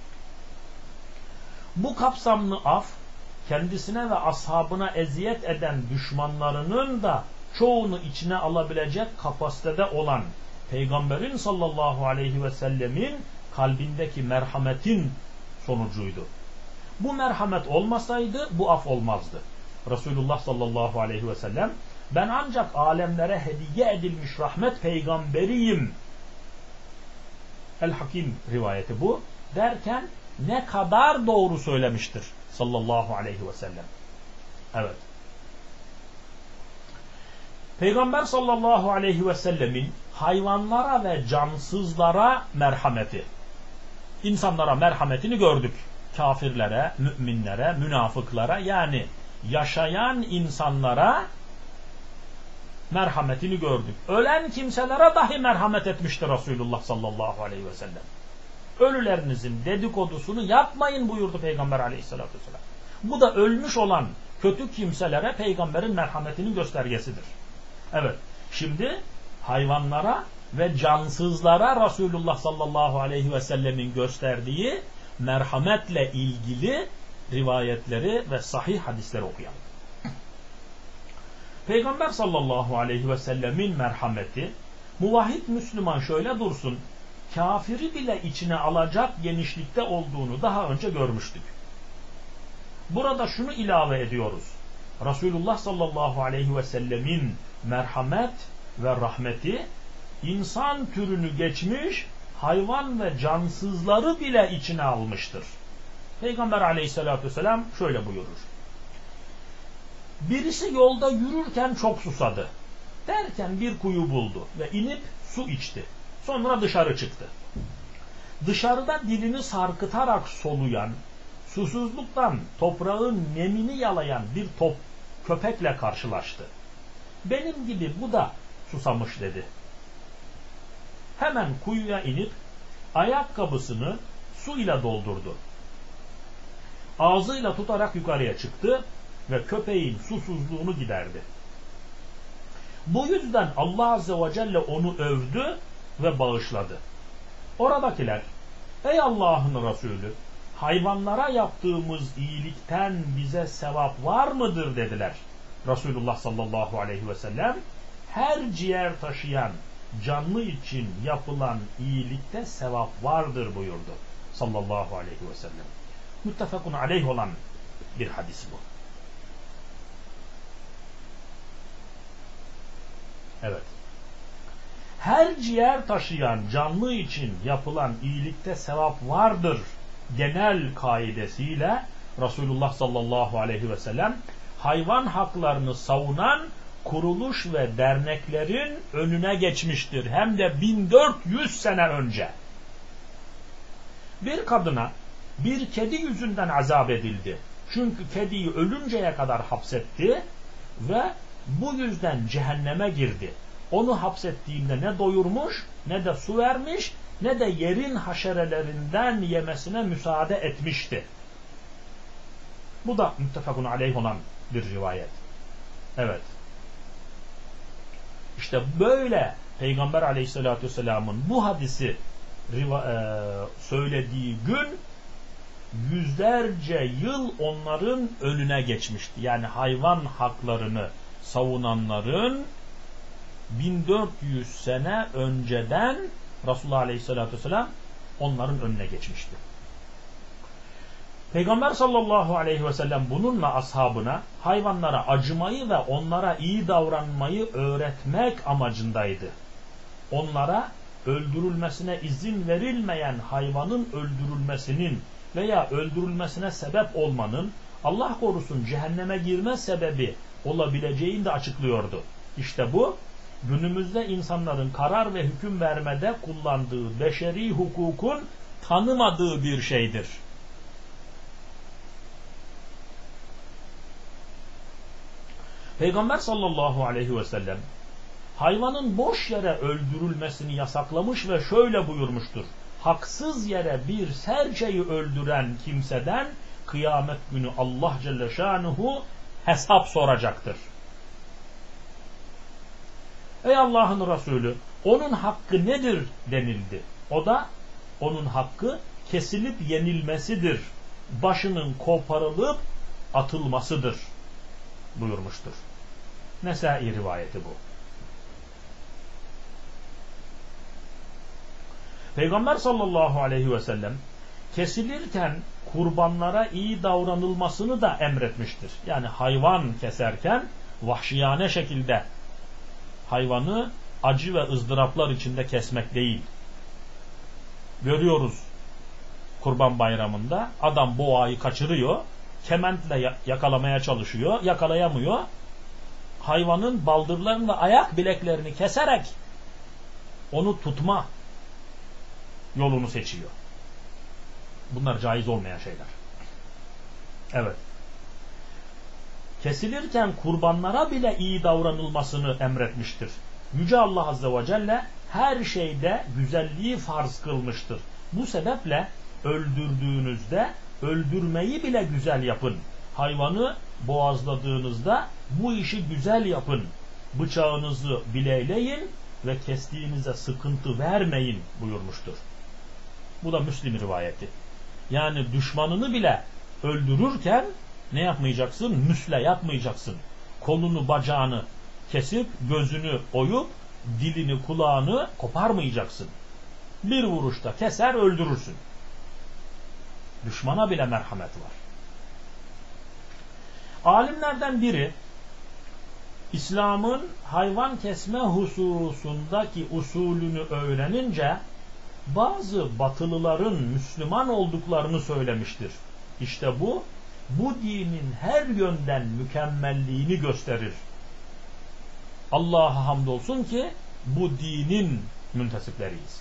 Bu kapsamlı af kendisine ve ashabına eziyet eden düşmanlarının da çoğunu içine alabilecek kapasitede olan Peygamberin sallallahu aleyhi ve sellemin kalbindeki merhametin sonucuydu. Bu merhamet olmasaydı bu af olmazdı. Resulullah sallallahu aleyhi ve sellem ben ancak alemlere hediye edilmiş rahmet peygamberiyim. El-Hakim rivayeti bu. Derken ne kadar doğru söylemiştir sallallahu aleyhi ve sellem. Evet. Peygamber sallallahu aleyhi ve sellemin hayvanlara ve cansızlara merhameti. İnsanlara merhametini gördük. Kafirlere, müminlere, münafıklara yani yaşayan insanlara merhametini gördük. Ölen kimselere dahi merhamet etmiştir Resulullah sallallahu aleyhi ve sellem. Ölülerinizin dedikodusunu yapmayın buyurdu Peygamber aleyhissalatü vesselam. Bu da ölmüş olan kötü kimselere Peygamberin merhametinin göstergesidir. Evet, şimdi hayvanlara ve cansızlara Resulullah sallallahu aleyhi ve sellemin gösterdiği merhametle ilgili rivayetleri ve sahih hadisleri okuyalım. Peygamber sallallahu aleyhi ve sellemin merhameti, muvahhid Müslüman şöyle dursun, kafiri bile içine alacak genişlikte olduğunu daha önce görmüştük. Burada şunu ilave ediyoruz. Resulullah sallallahu aleyhi ve sellemin merhamet ve rahmeti insan türünü geçmiş, hayvan ve cansızları bile içine almıştır. Peygamber aleyhissalatü vesselam şöyle buyurur. Birisi yolda yürürken çok susadı. Derken bir kuyu buldu ve inip su içti. Sonra dışarı çıktı. Dışarıda dilini sarkıtarak soluyan, susuzluktan toprağın nemini yalayan bir top köpekle karşılaştı. Benim gibi bu da susamış dedi. Hemen kuyuya inip ayakkabısını su ile doldurdu. Ağzıyla tutarak yukarıya çıktı ve köpeğin susuzluğunu giderdi. Bu yüzden Allah Azze ve Celle onu övdü ve bağışladı. Oradakiler, ey Allah'ın Resulü, hayvanlara yaptığımız iyilikten bize sevap var mıdır dediler. Resulullah sallallahu aleyhi ve sellem, her ciğer taşıyan canlı için yapılan iyilikte sevap vardır buyurdu. Sallallahu aleyhi ve sellem. Muttefakun aleyh olan bir hadis bu. Evet. Her ciğer taşıyan canlı için yapılan iyilikte sevap vardır genel kaidesiyle Resulullah sallallahu aleyhi ve sellem hayvan haklarını savunan kuruluş ve derneklerin önüne geçmiştir. Hem de bin dört yüz sene önce. Bir kadına bir kedi yüzünden azap edildi. Çünkü kediyi ölünceye kadar hapsetti ve bu yüzden cehenneme girdi. Onu hapsettiğinde ne doyurmuş, ne de su vermiş, ne de yerin haşerelerinden yemesine müsaade etmişti. Bu da muttefakun aleyh olan bir rivayet. Evet. İşte böyle Peygamber aleyhissalatü vesselamın bu hadisi söylediği gün yüzlerce yıl onların önüne geçmişti. Yani hayvan haklarını savunanların bin dört yüz sene önceden Resulullah Aleyhisselatü Vesselam onların önüne geçmişti. Peygamber sallallahu aleyhi ve sellem bununla ashabına hayvanlara acımayı ve onlara iyi davranmayı öğretmek amacındaydı. Onlara öldürülmesine izin verilmeyen hayvanın öldürülmesinin veya öldürülmesine sebep olmanın Allah korusun cehenneme girme sebebi olabileceğini de açıklıyordu. İşte bu günümüzde insanların karar ve hüküm vermede kullandığı beşeri hukukun tanımadığı bir şeydir. Peygamber sallallahu aleyhi ve sellem hayvanın boş yere öldürülmesini yasaklamış ve şöyle buyurmuştur. Haksız yere bir serçeyi öldüren kimseden kıyamet günü Allah Celle Şanuhu hesap soracaktır. Ey Allah'ın Resulü, onun hakkı nedir denildi. O da onun hakkı kesilip yenilmesidir. Başının koparılıp atılmasıdır buyurmuştur. Nesai rivayeti bu. Peygamber sallallahu aleyhi ve sellem kesilirken kurbanlara iyi davranılmasını da emretmiştir. Yani hayvan keserken vahşiyane şekilde hayvanı acı ve ızdıraplar içinde kesmek değil. Görüyoruz Kurban Bayramı'nda adam boğayı kaçırıyor, kementle yakalamaya çalışıyor, yakalayamıyor. Hayvanın baldırlarını ve ayak bileklerini keserek onu tutma yolunu seçiyor. Bunlar caiz olmayan şeyler. Evet. Kesilirken kurbanlara bile iyi davranılmasını emretmiştir. Yüce Allah Azze ve Celle her şeyde güzelliği farz kılmıştır. Bu sebeple öldürdüğünüzde öldürmeyi bile güzel yapın. Hayvanı boğazladığınızda bu işi güzel yapın. Bıçağınızı bileyleyin ve kestiğinize sıkıntı vermeyin buyurmuştur. Bu da Müslim rivayeti. Yani düşmanını bile öldürürken ne yapmayacaksın? Müsle yapmayacaksın. Kolunu bacağını kesip gözünü oyup dilini kulağını koparmayacaksın. Bir vuruşta keser öldürürsün. Düşmana bile merhamet var. Alimlerden biri İslam'ın hayvan kesme hususundaki usulünü öğrenince bazı batılıların Müslüman olduklarını söylemiştir. İşte bu, bu dinin her yönden mükemmelliğini gösterir. Allah'a hamdolsun ki bu dinin müntesipleriyiz.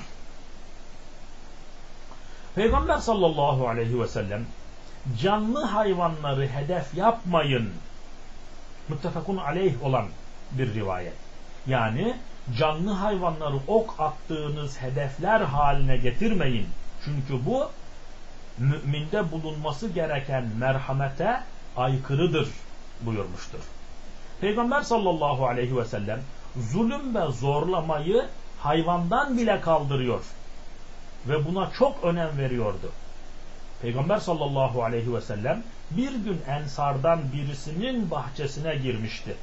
Peygamber sallallahu aleyhi ve sellem canlı hayvanları hedef yapmayın, muttefakun aleyh olan bir rivayet. Yani canlı hayvanları ok attığınız hedefler haline getirmeyin. Çünkü bu müminde bulunması gereken merhamete aykırıdır buyurmuştur. Peygamber sallallahu aleyhi ve sellem zulüm ve zorlamayı hayvandan bile kaldırıyor ve buna çok önem veriyordu. Peygamber sallallahu aleyhi ve sellem bir gün Ensardan birisinin bahçesine girmişti.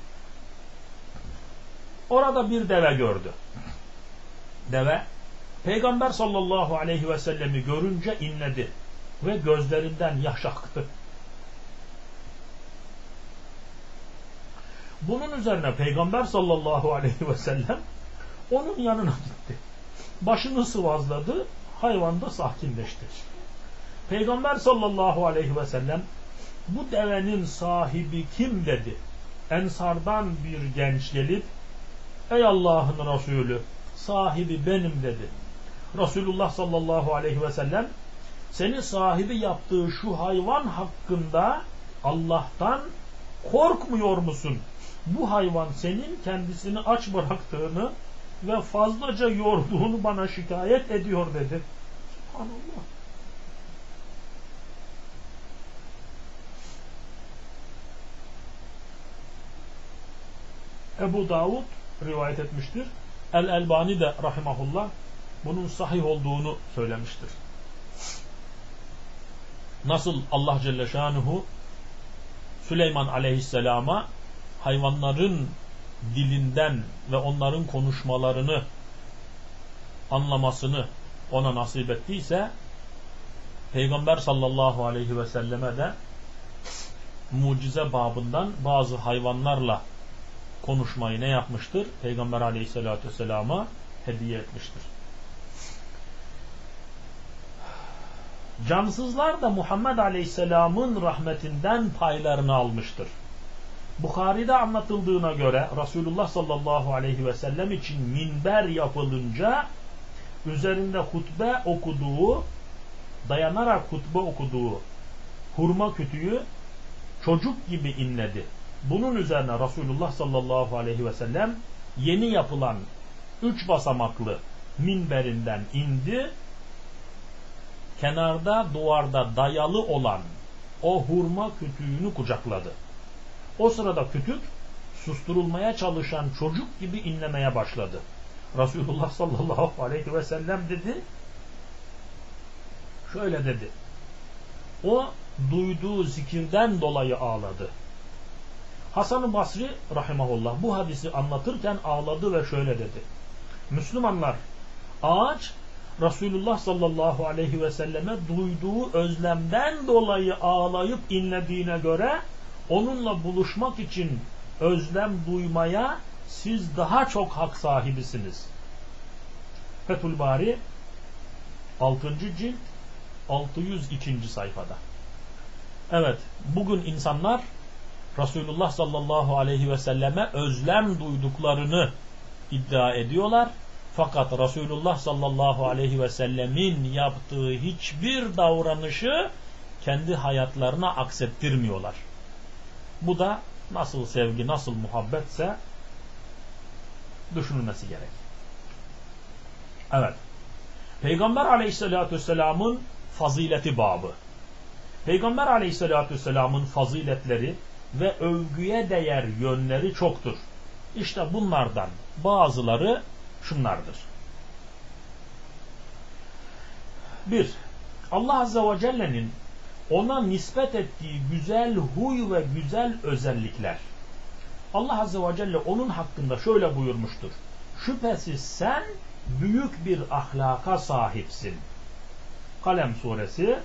Orada bir deve gördü. Deve Peygamber sallallahu aleyhi ve sellemi görünce inledi ve gözlerinden yaş aktı. Bunun üzerine Peygamber sallallahu aleyhi ve sellem onun yanına gitti. Başını sıvazladı, hayvan da sakinleşti. Peygamber sallallahu aleyhi ve sellem bu devenin sahibi kim dedi. Ensardan bir genç gelip ey Allah'ın Resulü sahibi benim dedi. Resulullah sallallahu aleyhi ve sellem seni sahibi yaptığı şu hayvan hakkında Allah'tan korkmuyor musun? Bu hayvan senin kendisini aç bıraktığını ve fazlaca yorduğunu bana şikayet ediyor dedi. Subhanallah. Ebu Davud rivayet etmiştir. El-Elbani de rahimahullah bunun sahih olduğunu söylemiştir. Nasıl Allah Celle Şanuhu Süleyman Aleyhisselam'a hayvanların dilinden ve onların konuşmalarını anlamasını ona nasip ettiyse Peygamber sallallahu aleyhi ve selleme de mucize babından bazı hayvanlarla konuşmayı ne yapmıştır? Peygamber aleyhissalatü vesselama hediye etmiştir. Cansızlar da Muhammed aleyhisselamın rahmetinden paylarını almıştır. Bukhari'de anlatıldığına göre Resulullah sallallahu aleyhi ve sellem için minber yapılınca üzerinde hutbe okuduğu, dayanarak hutbe okuduğu hurma kütüğü çocuk gibi inledi. Bunun üzerine Resulullah sallallahu aleyhi ve sellem yeni yapılan üç basamaklı minberinden indi. Kenarda duvarda dayalı olan o hurma kütüğünü kucakladı. O sırada kütük susturulmaya çalışan çocuk gibi inlemeye başladı. Resulullah sallallahu aleyhi ve sellem dedi, şöyle dedi, o duyduğu zikirden dolayı ağladı. Hasan-ı Basri rahimahullah bu hadisi anlatırken ağladı ve şöyle dedi. Müslümanlar, ağaç Resulullah sallallahu aleyhi ve selleme duyduğu özlemden dolayı ağlayıp inlediğine göre onunla buluşmak için özlem duymaya siz daha çok hak sahibisiniz. Fethül Bari altıncı cilt altı yüz ikinci sayfada. Evet, bugün insanlar Resulullah sallallahu aleyhi ve selleme özlem duyduklarını iddia ediyorlar. Fakat Resulullah sallallahu aleyhi ve sellemin yaptığı hiçbir davranışı kendi hayatlarına aksettirmiyorlar. Bu da nasıl sevgi, nasıl muhabbetse düşünülmesi gerek. Evet. Peygamber aleyhissalatü vesselamın fazileti babı. Peygamber aleyhissalatü vesselamın faziletleri ve övgüye değer yönleri çoktur. İşte bunlardan bazıları şunlardır. Bir, Allah Azze ve Celle'nin ona nispet ettiği güzel huy ve güzel özellikler. Allah Azze ve Celle onun hakkında şöyle buyurmuştur. Şüphesiz sen büyük bir ahlaka sahipsin. Kalem suresi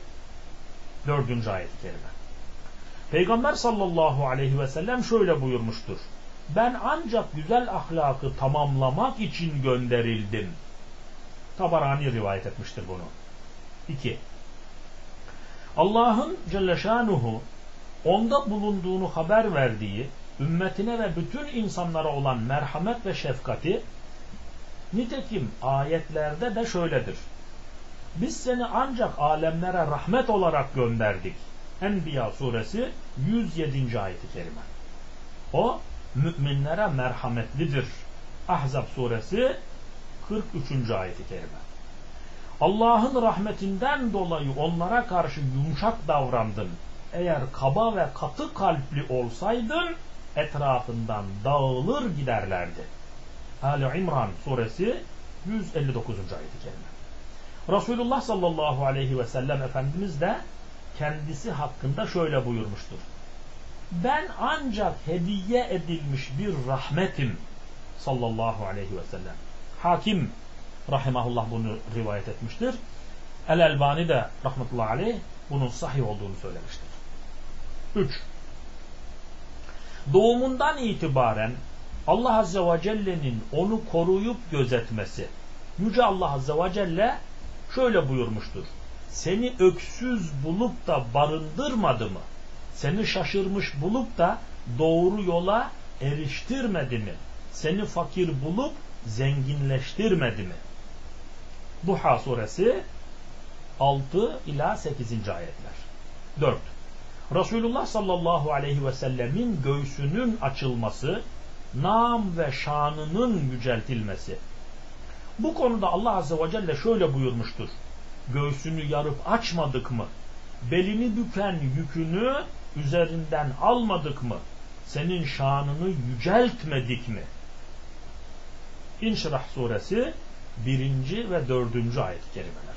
dördüncü ayet-i kerime. Peygamber sallallahu aleyhi ve sellem şöyle buyurmuştur. ben ancak güzel ahlakı tamamlamak için gönderildim. Tabarani rivayet etmiştir bunu. iki. Allah'ın Celle Şanuhu onda bulunduğunu haber verdiği ümmetine ve bütün insanlara olan merhamet ve şefkati, nitekim ayetlerde de şöyledir. Biz seni ancak alemlere rahmet olarak gönderdik. Enbiya suresi yüz yedinci ayet-i kerime. O müminlere merhametlidir. Ahzab suresi kırk üçüncü ayet-i kerime. Allah'ın rahmetinden dolayı onlara karşı yumuşak davrandın. Eğer kaba ve katı kalpli olsaydın etrafından dağılır giderlerdi. Ali İmran suresi yüz elli dokuzuncu ayet-i kerime. Resulullah sallallahu aleyhi ve sellem Efendimiz de kendisi hakkında şöyle buyurmuştur. Ben ancak hediye edilmiş bir rahmetim sallallahu aleyhi ve sellem. Hakim rahimahullah bunu rivayet etmiştir. El-Elbani de rahmetullahi aleyh bunun sahih olduğunu söylemiştir. üç. Doğumundan itibaren Allah Azze ve Celle'nin onu koruyup gözetmesi. Yüce Allah Azze ve Celle şöyle buyurmuştur. Seni öksüz bulup da barındırmadı mı? Seni şaşırmış bulup da doğru yola eriştirmedi mi? Seni fakir bulup zenginleştirmedi mi? Duha suresi altı ila sekizinci ayetler. dört. Resulullah sallallahu aleyhi ve sellemin göğsünün açılması, nam ve şanının yüceltilmesi. Bu konuda Allah Azze ve Celle şöyle buyurmuştur. Göğsünü yarıp açmadık mı? Belini büken yükünü üzerinden almadık mı? Senin şanını yüceltmedik mi? İnşirah suresi birinci ve dördüncü ayet-i kerimeler.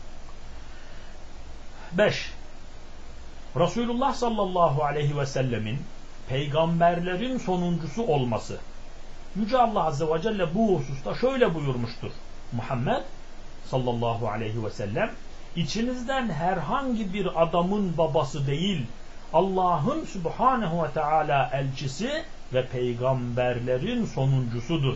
beş. Resulullah sallallahu aleyhi ve sellemin peygamberlerin sonuncusu olması. Yüce Allah Azze ve Celle bu hususta şöyle buyurmuştur. Muhammed sallallahu aleyhi ve sellem içinizden herhangi bir adamın babası değil, Allah'ın Subhanehu ve Teala elçisi ve peygamberlerin sonuncusudur.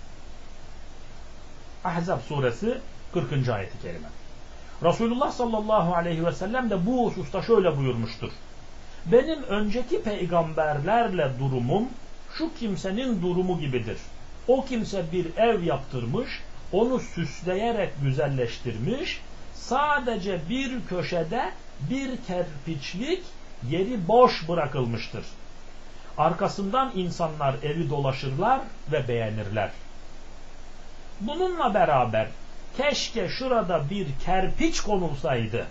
Ahzab suresi kırkıncı ayet-i kerime. Resulullah sallallahu aleyhi ve sellem de bu hususta şöyle buyurmuştur. Benim önceki peygamberlerle durumum şu kimsenin durumu gibidir. O kimse bir ev yaptırmış, onu süsleyerek güzelleştirmiş, sadece bir köşede bir kerpiçlik yeri boş bırakılmıştır. Arkasından insanlar evi dolaşırlar ve beğenirler. Bununla beraber keşke şurada bir kerpiç konulsaydı,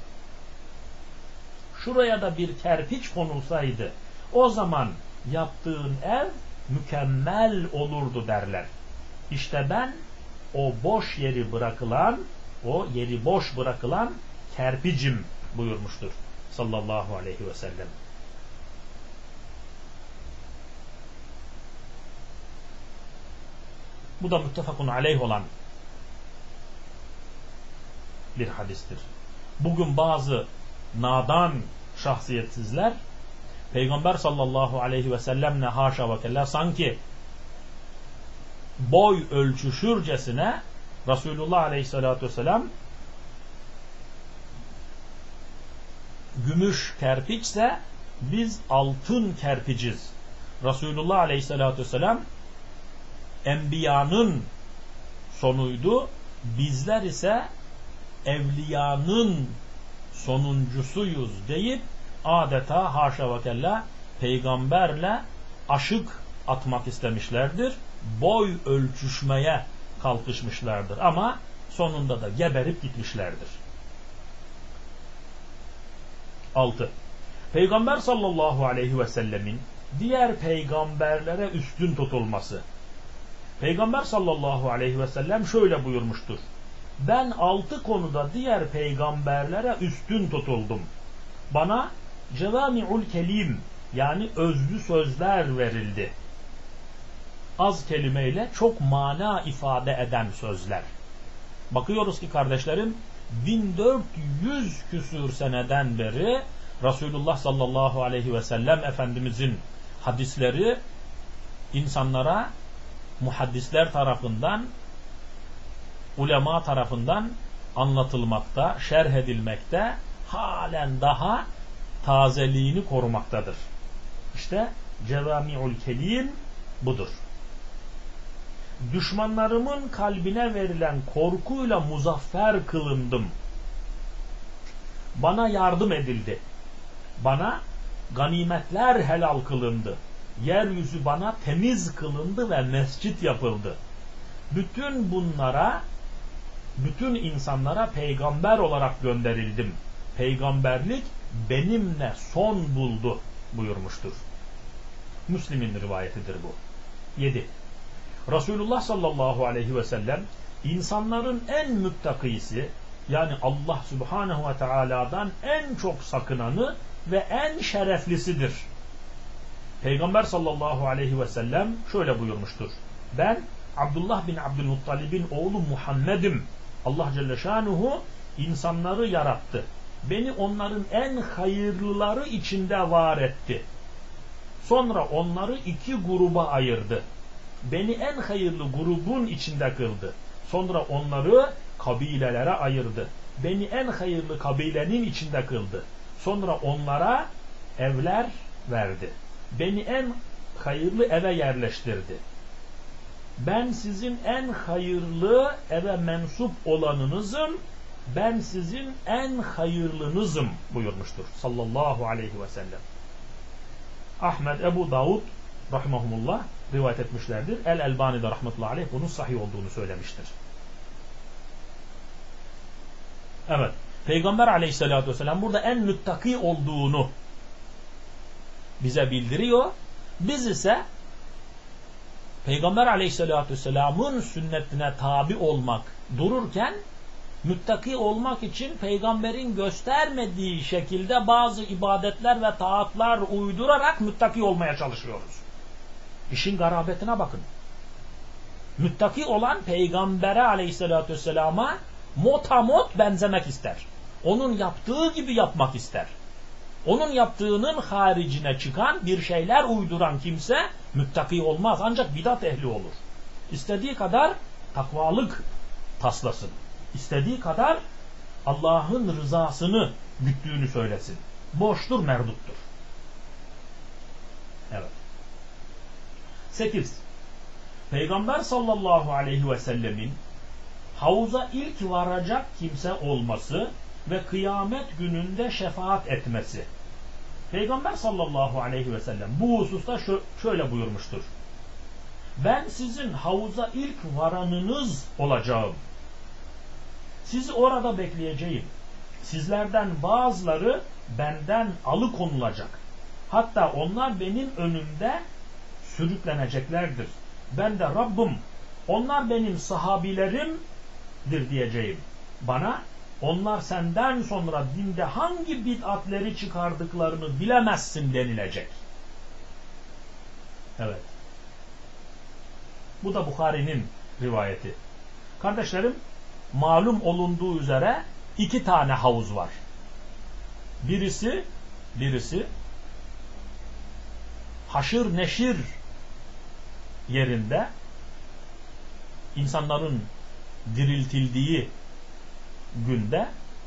şuraya da bir kerpiç konulsaydı, o zaman yaptığın ev mükemmel olurdu derler. İşte ben o boş yeri bırakılan, o yeri boş bırakılan kerpicim buyurmuştur sallallahu aleyhi ve sellem. Bu da muttefakun aleyh olan bir hadistir. Bugün bazı nadan şahsiyetsizler Peygamber sallallahu aleyhi ve sellemle haşa ve kella sanki boy ölçüşürcesine Resulullah aleyhissalatü vesselam gümüş kerpiçse biz altın kerpiciz. Resulullah aleyhissalatü vesselam enbiyanın sonuydu. Bizler ise evliyanın sonuncusuyuz deyip adeta haşa ve kella peygamberle aşık atmak istemişlerdir. Boy ölçüşmeye kalkışmışlardır. Ama sonunda da geberip gitmişlerdir. altı. Peygamber sallallahu aleyhi ve sellemin diğer peygamberlere üstün tutulması. Peygamber sallallahu aleyhi ve sellem şöyle buyurmuştur. Ben altı konuda diğer peygamberlere üstün tutuldum. Bana cevami'ul kelim yani özlü sözler verildi. Az kelimeyle çok mana ifade eden sözler. Bakıyoruz ki kardeşlerim bin dört yüz küsür seneden beri Resulullah sallallahu aleyhi ve sellem Efendimizin hadisleri insanlara muhaddisler tarafından, ulema tarafından anlatılmakta, şerh edilmekte, halen daha tazeliğini korumaktadır. İşte Cevami'ül Kelim budur. Düşmanlarımın kalbine verilen korkuyla muzaffer kılındım. Bana yardım edildi. Bana ganimetler helal kılındı. Yeryüzü bana temiz kılındı ve mescit yapıldı. Bütün bunlara, bütün insanlara peygamber olarak gönderildim. Peygamberlik benimle son buldu buyurmuştur. Müslim'in rivayetidir bu. yedi. Resulullah sallallahu aleyhi ve sellem insanların en müttakisi, yani Allah Subhanahu ve Teala'dan en çok sakınanı ve en şereflisidir. Peygamber sallallahu aleyhi ve sellem şöyle buyurmuştur. Ben Abdullah bin Abdülmuttalib'in oğlu Muhammed'im. Allah Celle Şanuhu insanları yarattı. Beni onların en hayırlıları içinde var etti. Sonra onları iki gruba ayırdı. Beni en hayırlı grubun içinde kıldı. Sonra onları kabilelere ayırdı. Beni en hayırlı kabilenin içinde kıldı. Sonra onlara evler verdi. Beni en hayırlı eve yerleştirdi. Ben sizin en hayırlı eve mensup olanınızım. Ben sizin en hayırlınızım buyurmuştur sallallahu aleyhi ve sellem. Ahmed, Ebu Davud rahimahumullah rivayet etmişlerdir. El-Elbani de rahmetullahi aleyh bunun sahih olduğunu söylemiştir. Evet. Peygamber aleyhissalatü vesselam burada en müttaki olduğunu bize bildiriyor. Biz ise Peygamber aleyhissalatü vesselamın sünnetine tabi olmak dururken müttaki olmak için peygamberin göstermediği şekilde bazı ibadetler ve taatlar uydurarak müttaki olmaya çalışıyoruz. İşin garabetine bakın. Müttaki olan peygambere aleyhissalatü vesselama motamot benzemek ister. Onun yaptığı gibi yapmak ister. Onun yaptığının haricine çıkan bir şeyler uyduran kimse müttaki olmaz. Ancak bidat ehli olur. İstediği kadar takvalık taslasın. İstediği kadar Allah'ın rızasını güttüğünü söylesin. Boştur, merduttur. Evet. sekiz. Peygamber sallallahu aleyhi ve sellemin havuza ilk varacak kimse olması ve kıyamet gününde şefaat etmesi. Peygamber sallallahu aleyhi ve sellem bu hususta şöyle buyurmuştur. Ben sizin havuza ilk varanınız olacağım. Sizi orada bekleyeceğim. Sizlerden bazıları benden alıkonulacak. Hatta onlar benim önümde sürükleneceklerdir. Ben de Rabbim, onlar benim sahabilerimdir diyeceğim. Bana, onlar senden sonra dinde hangi bid'atleri çıkardıklarını bilemezsin denilecek. Evet. Bu da Bukhari'nin rivayeti. Kardeşlerim, malum olunduğu üzere iki tane havuz var. Birisi, birisi haşır neşir yerinde insanların diriltildiği günde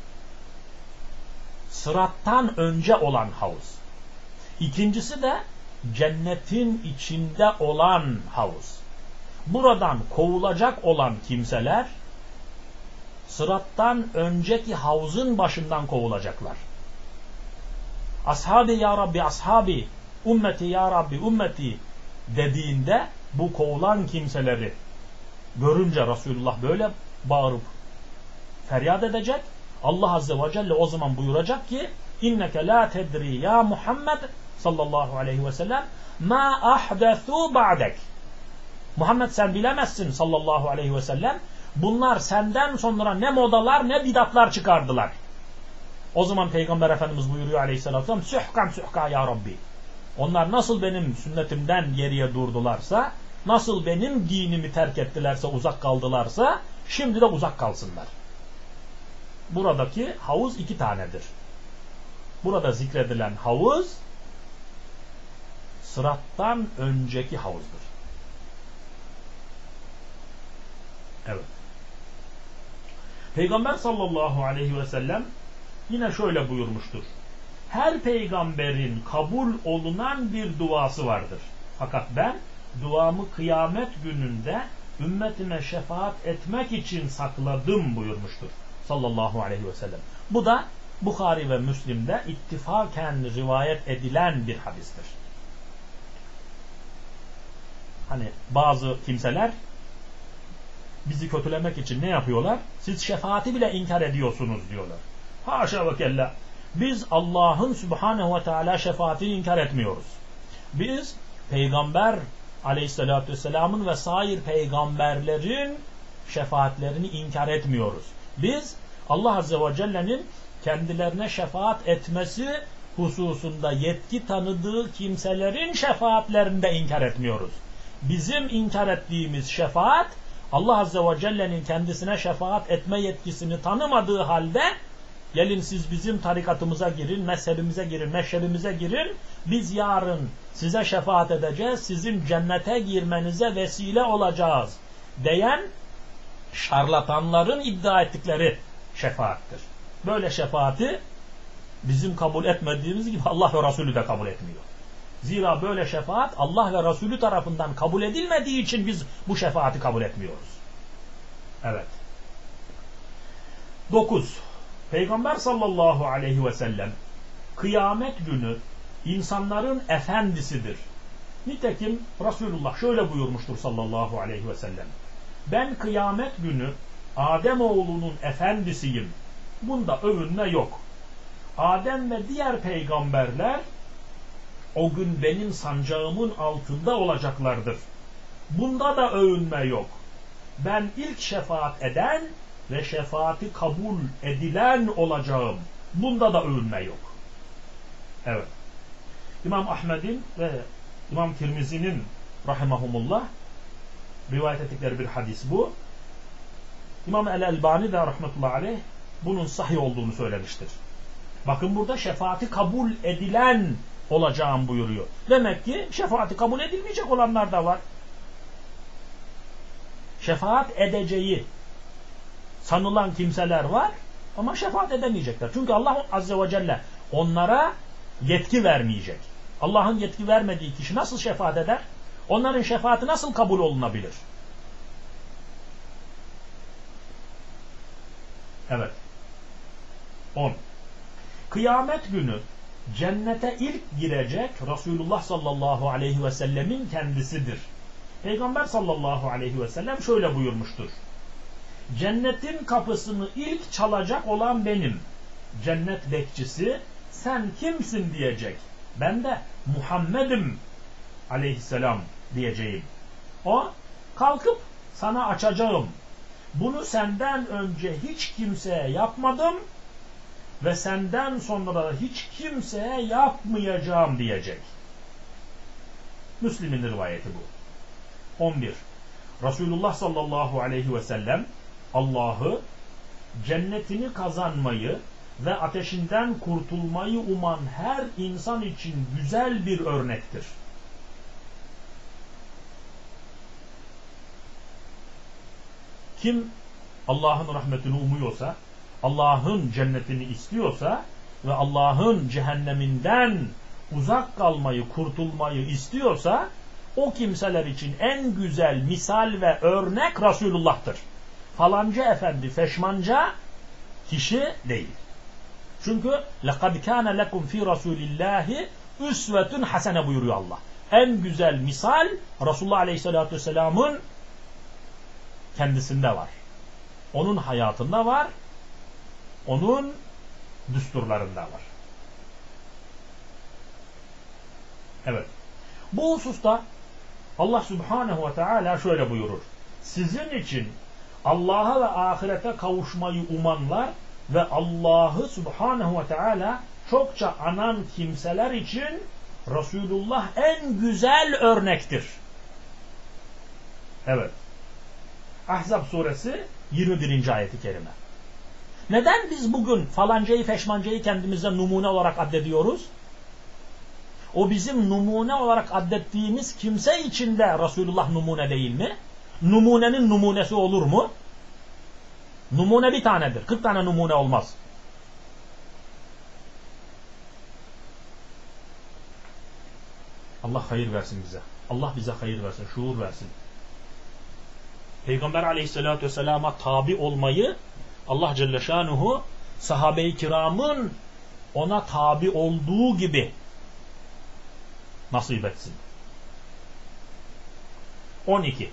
sırattan önce olan havuz. İkincisi de cennetin içinde olan havuz. Buradan kovulacak olan kimseler sırattan önceki havuzun başından kovulacaklar. Ashabi ya Rabbi ashabi, ümmeti ya Rabbi ümmeti dediğinde bu kovulan kimseleri görünce Resulullah böyle bağırıp feryat edecek. Allah Azze ve Celle o zaman buyuracak ki inneke la tedri ya Muhammed sallallahu aleyhi ve sellem ma ahdesu ba'dek. Muhammed sen bilemezsin sallallahu aleyhi ve sellem bunlar senden sonra ne modalar ne bidatlar çıkardılar. O zaman Peygamber Efendimiz buyuruyor aleyhissalatü vesselam sühkan sühka ya Rabbi. Onlar nasıl benim sünnetimden geriye durdularsa, nasıl benim dinimi terk ettilerse, uzak kaldılarsa şimdi de uzak kalsınlar. Buradaki havuz iki tanedir. Burada zikredilen havuz sırattan önceki havuzdur. Evet. Peygamber sallallahu aleyhi ve sellem yine şöyle buyurmuştur. Her peygamberin kabul olunan bir duası vardır. Fakat ben duamı kıyamet gününde ümmetime şefaat etmek için sakladım buyurmuştur sallallahu aleyhi ve sellem. Bu da Bukhari ve Müslim'de ittifaken rivayet edilen bir hadistir. Hani bazı kimseler bizi kötülemek için ne yapıyorlar? Siz şefaati bile inkar ediyorsunuz diyorlar. Haşa ve kella. Biz Allah'ın Subhanahu ve Teala şefaatini inkar etmiyoruz. Biz Peygamber Aleyhisselatü Vesselam'ın ve sair peygamberlerin şefaatlerini inkar etmiyoruz. Biz Allah Azze ve Celle'nin kendilerine şefaat etmesi hususunda yetki tanıdığı kimselerin şefaatlerini de inkar etmiyoruz. Bizim inkar ettiğimiz şefaat, Allah Azze ve Celle'nin kendisine şefaat etme yetkisini tanımadığı halde gelin siz bizim tarikatımıza girin, mezhebimize girin, meşrebimize girin, biz yarın size şefaat edeceğiz, sizin cennete girmenize vesile olacağız diyen şarlatanların iddia ettikleri şefaattir. Böyle şefaati bizim kabul etmediğimiz gibi Allah ve Resulü de kabul etmiyor. Zira böyle şefaat Allah ve Resulü tarafından kabul edilmediği için biz bu şefaati kabul etmiyoruz. Evet. dokuz. Peygamber sallallahu aleyhi ve sellem kıyamet günü insanların efendisidir. Nitekim Resulullah şöyle buyurmuştur sallallahu aleyhi ve sellem. Ben kıyamet günü Ademoğlunun efendisiyim. Bunda övünme yok. Adem ve diğer peygamberler o gün benim sancağımın altında olacaklardır. Bunda da övünme yok. Ben ilk şefaat eden ve şefaati kabul edilen olacağım. Bunda da övünme yok. Evet. İmam Ahmed'in ve İmam Tirmizi'nin rahimahumullah rivayet ettikleri bir hadis bu. İmam el-Elbani de rahmetullahi aleyh bunun sahih olduğunu söylemiştir. Bakın burada şefaati kabul edilen olacağım buyuruyor. Demek ki şefaati kabul edilmeyecek olanlar da var. Şefaat edeceği sanılan kimseler var ama şefaat edemeyecekler. Çünkü Allah Azze ve Celle onlara yetki vermeyecek. Allah'ın yetki vermediği kişi nasıl şefaat eder? Onların şefaati nasıl kabul olunabilir? Evet. on. Kıyamet günü cennete ilk girecek Resulullah sallallahu aleyhi ve sellemin kendisidir. Peygamber sallallahu aleyhi ve sellem şöyle buyurmuştur. Cennetin kapısını ilk çalacak olan benim. Cennet bekçisi sen kimsin diyecek. Ben de Muhammed'im aleyhisselam diyeceğim. O kalkıp sana açacağım. Bunu senden önce hiç kimseye yapmadım ve senden sonra hiç kimseye yapmayacağım diyecek. Müslim'in rivayeti bu. on bir. Resulullah sallallahu aleyhi ve sellem Allah'ı cennetini kazanmayı ve ateşinden kurtulmayı uman her insan için güzel bir örnektir. Kim Allah'ın rahmetini umuyorsa, Allah'ın cennetini istiyorsa ve Allah'ın cehenneminden uzak kalmayı, kurtulmayı istiyorsa o kimseler için en güzel misal ve örnek Resulullah'tır. Falanca efendi, feşmanca kişi değil. Çünkü لَقَدْ كَانَ لَكُمْ ف۪ي رَسُولِ اللّٰهِ üsvetun hasene buyuruyor Allah. En güzel misal Resulullah Aleyhisselatü Vesselam'ın kendisinde var. Onun hayatında var. Onun düsturlarında var. Evet. Bu hususta Allah Subhanahu ve Teala şöyle buyurur. Sizin için Allah'a ve ahirete kavuşmayı umanlar ve Allah'ı Subhanahu ve Teala çokça anan kimseler için Resulullah en güzel örnektir. Evet. Ahzab suresi yirmi birinci ayeti kerime. Neden biz bugün falancayı feşmancayı kendimize numune olarak addediyoruz? O bizim numune olarak addettiğimiz kimse için de Resulullah numune değil mi? numunenin numunesi olur mu? Numune bir tanedir. kırk tane numune olmaz. Allah hayır versin bize. Allah bize hayır versin, şuur versin. Peygamber aleyhissalatü vesselama tabi olmayı Allah Celle Şanuhu sahabe-i kiramın ona tabi olduğu gibi nasip etsin. on iki.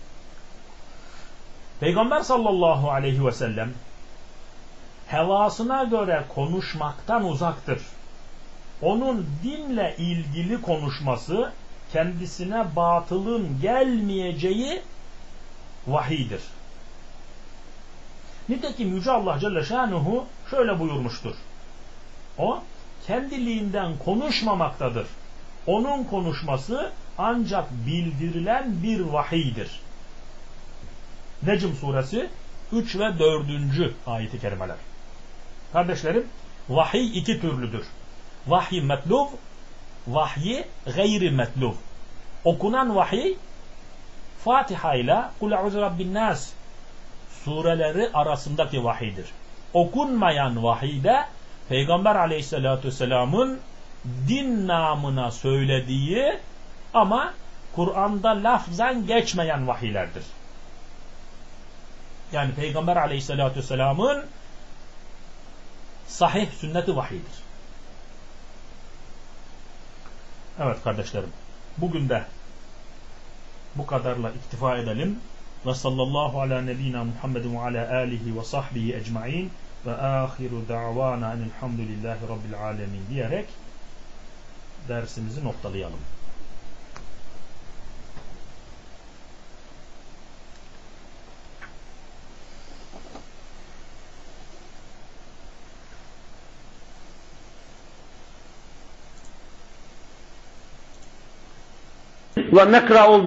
Peygamber sallallahu aleyhi ve sellem hevasına göre konuşmaktan uzaktır. Onun dinle ilgili konuşması kendisine batılın gelmeyeceği vahiydir. Nitekim Yüce Allah Celle Şanuhu şöyle buyurmuştur. O kendiliğinden konuşmamaktadır. Onun konuşması ancak bildirilen bir vahiydir. Necm suresi üç ve dördüncü ayet-i kerimeler. Kardeşlerim, vahiy iki türlüdür. Vahiy metlub, vahyi gayri metlub. Okunan vahiy Fatiha ile Kul e'udhu rabbin nas sureleri arasındaki vahiydir. Okunmayan vahiy de Peygamber aleyhissalatü vesselamın din namına söylediği ama Kur'an'da lafzen geçmeyen vahiylerdir. Yani Peygamber aleyhissalatü vesselamın sahih sünneti vahiydir. Evet kardeşlerim, bugün de bu kadarla iktifa edelim. Ve sallallahu ala nebina Muhammedin ve ala alihi ve sahbihi ecmain ve ahiru da'vana enelhamdülillahi rabbil alemin diyerek dersimizi noktalayalım. ونقرأ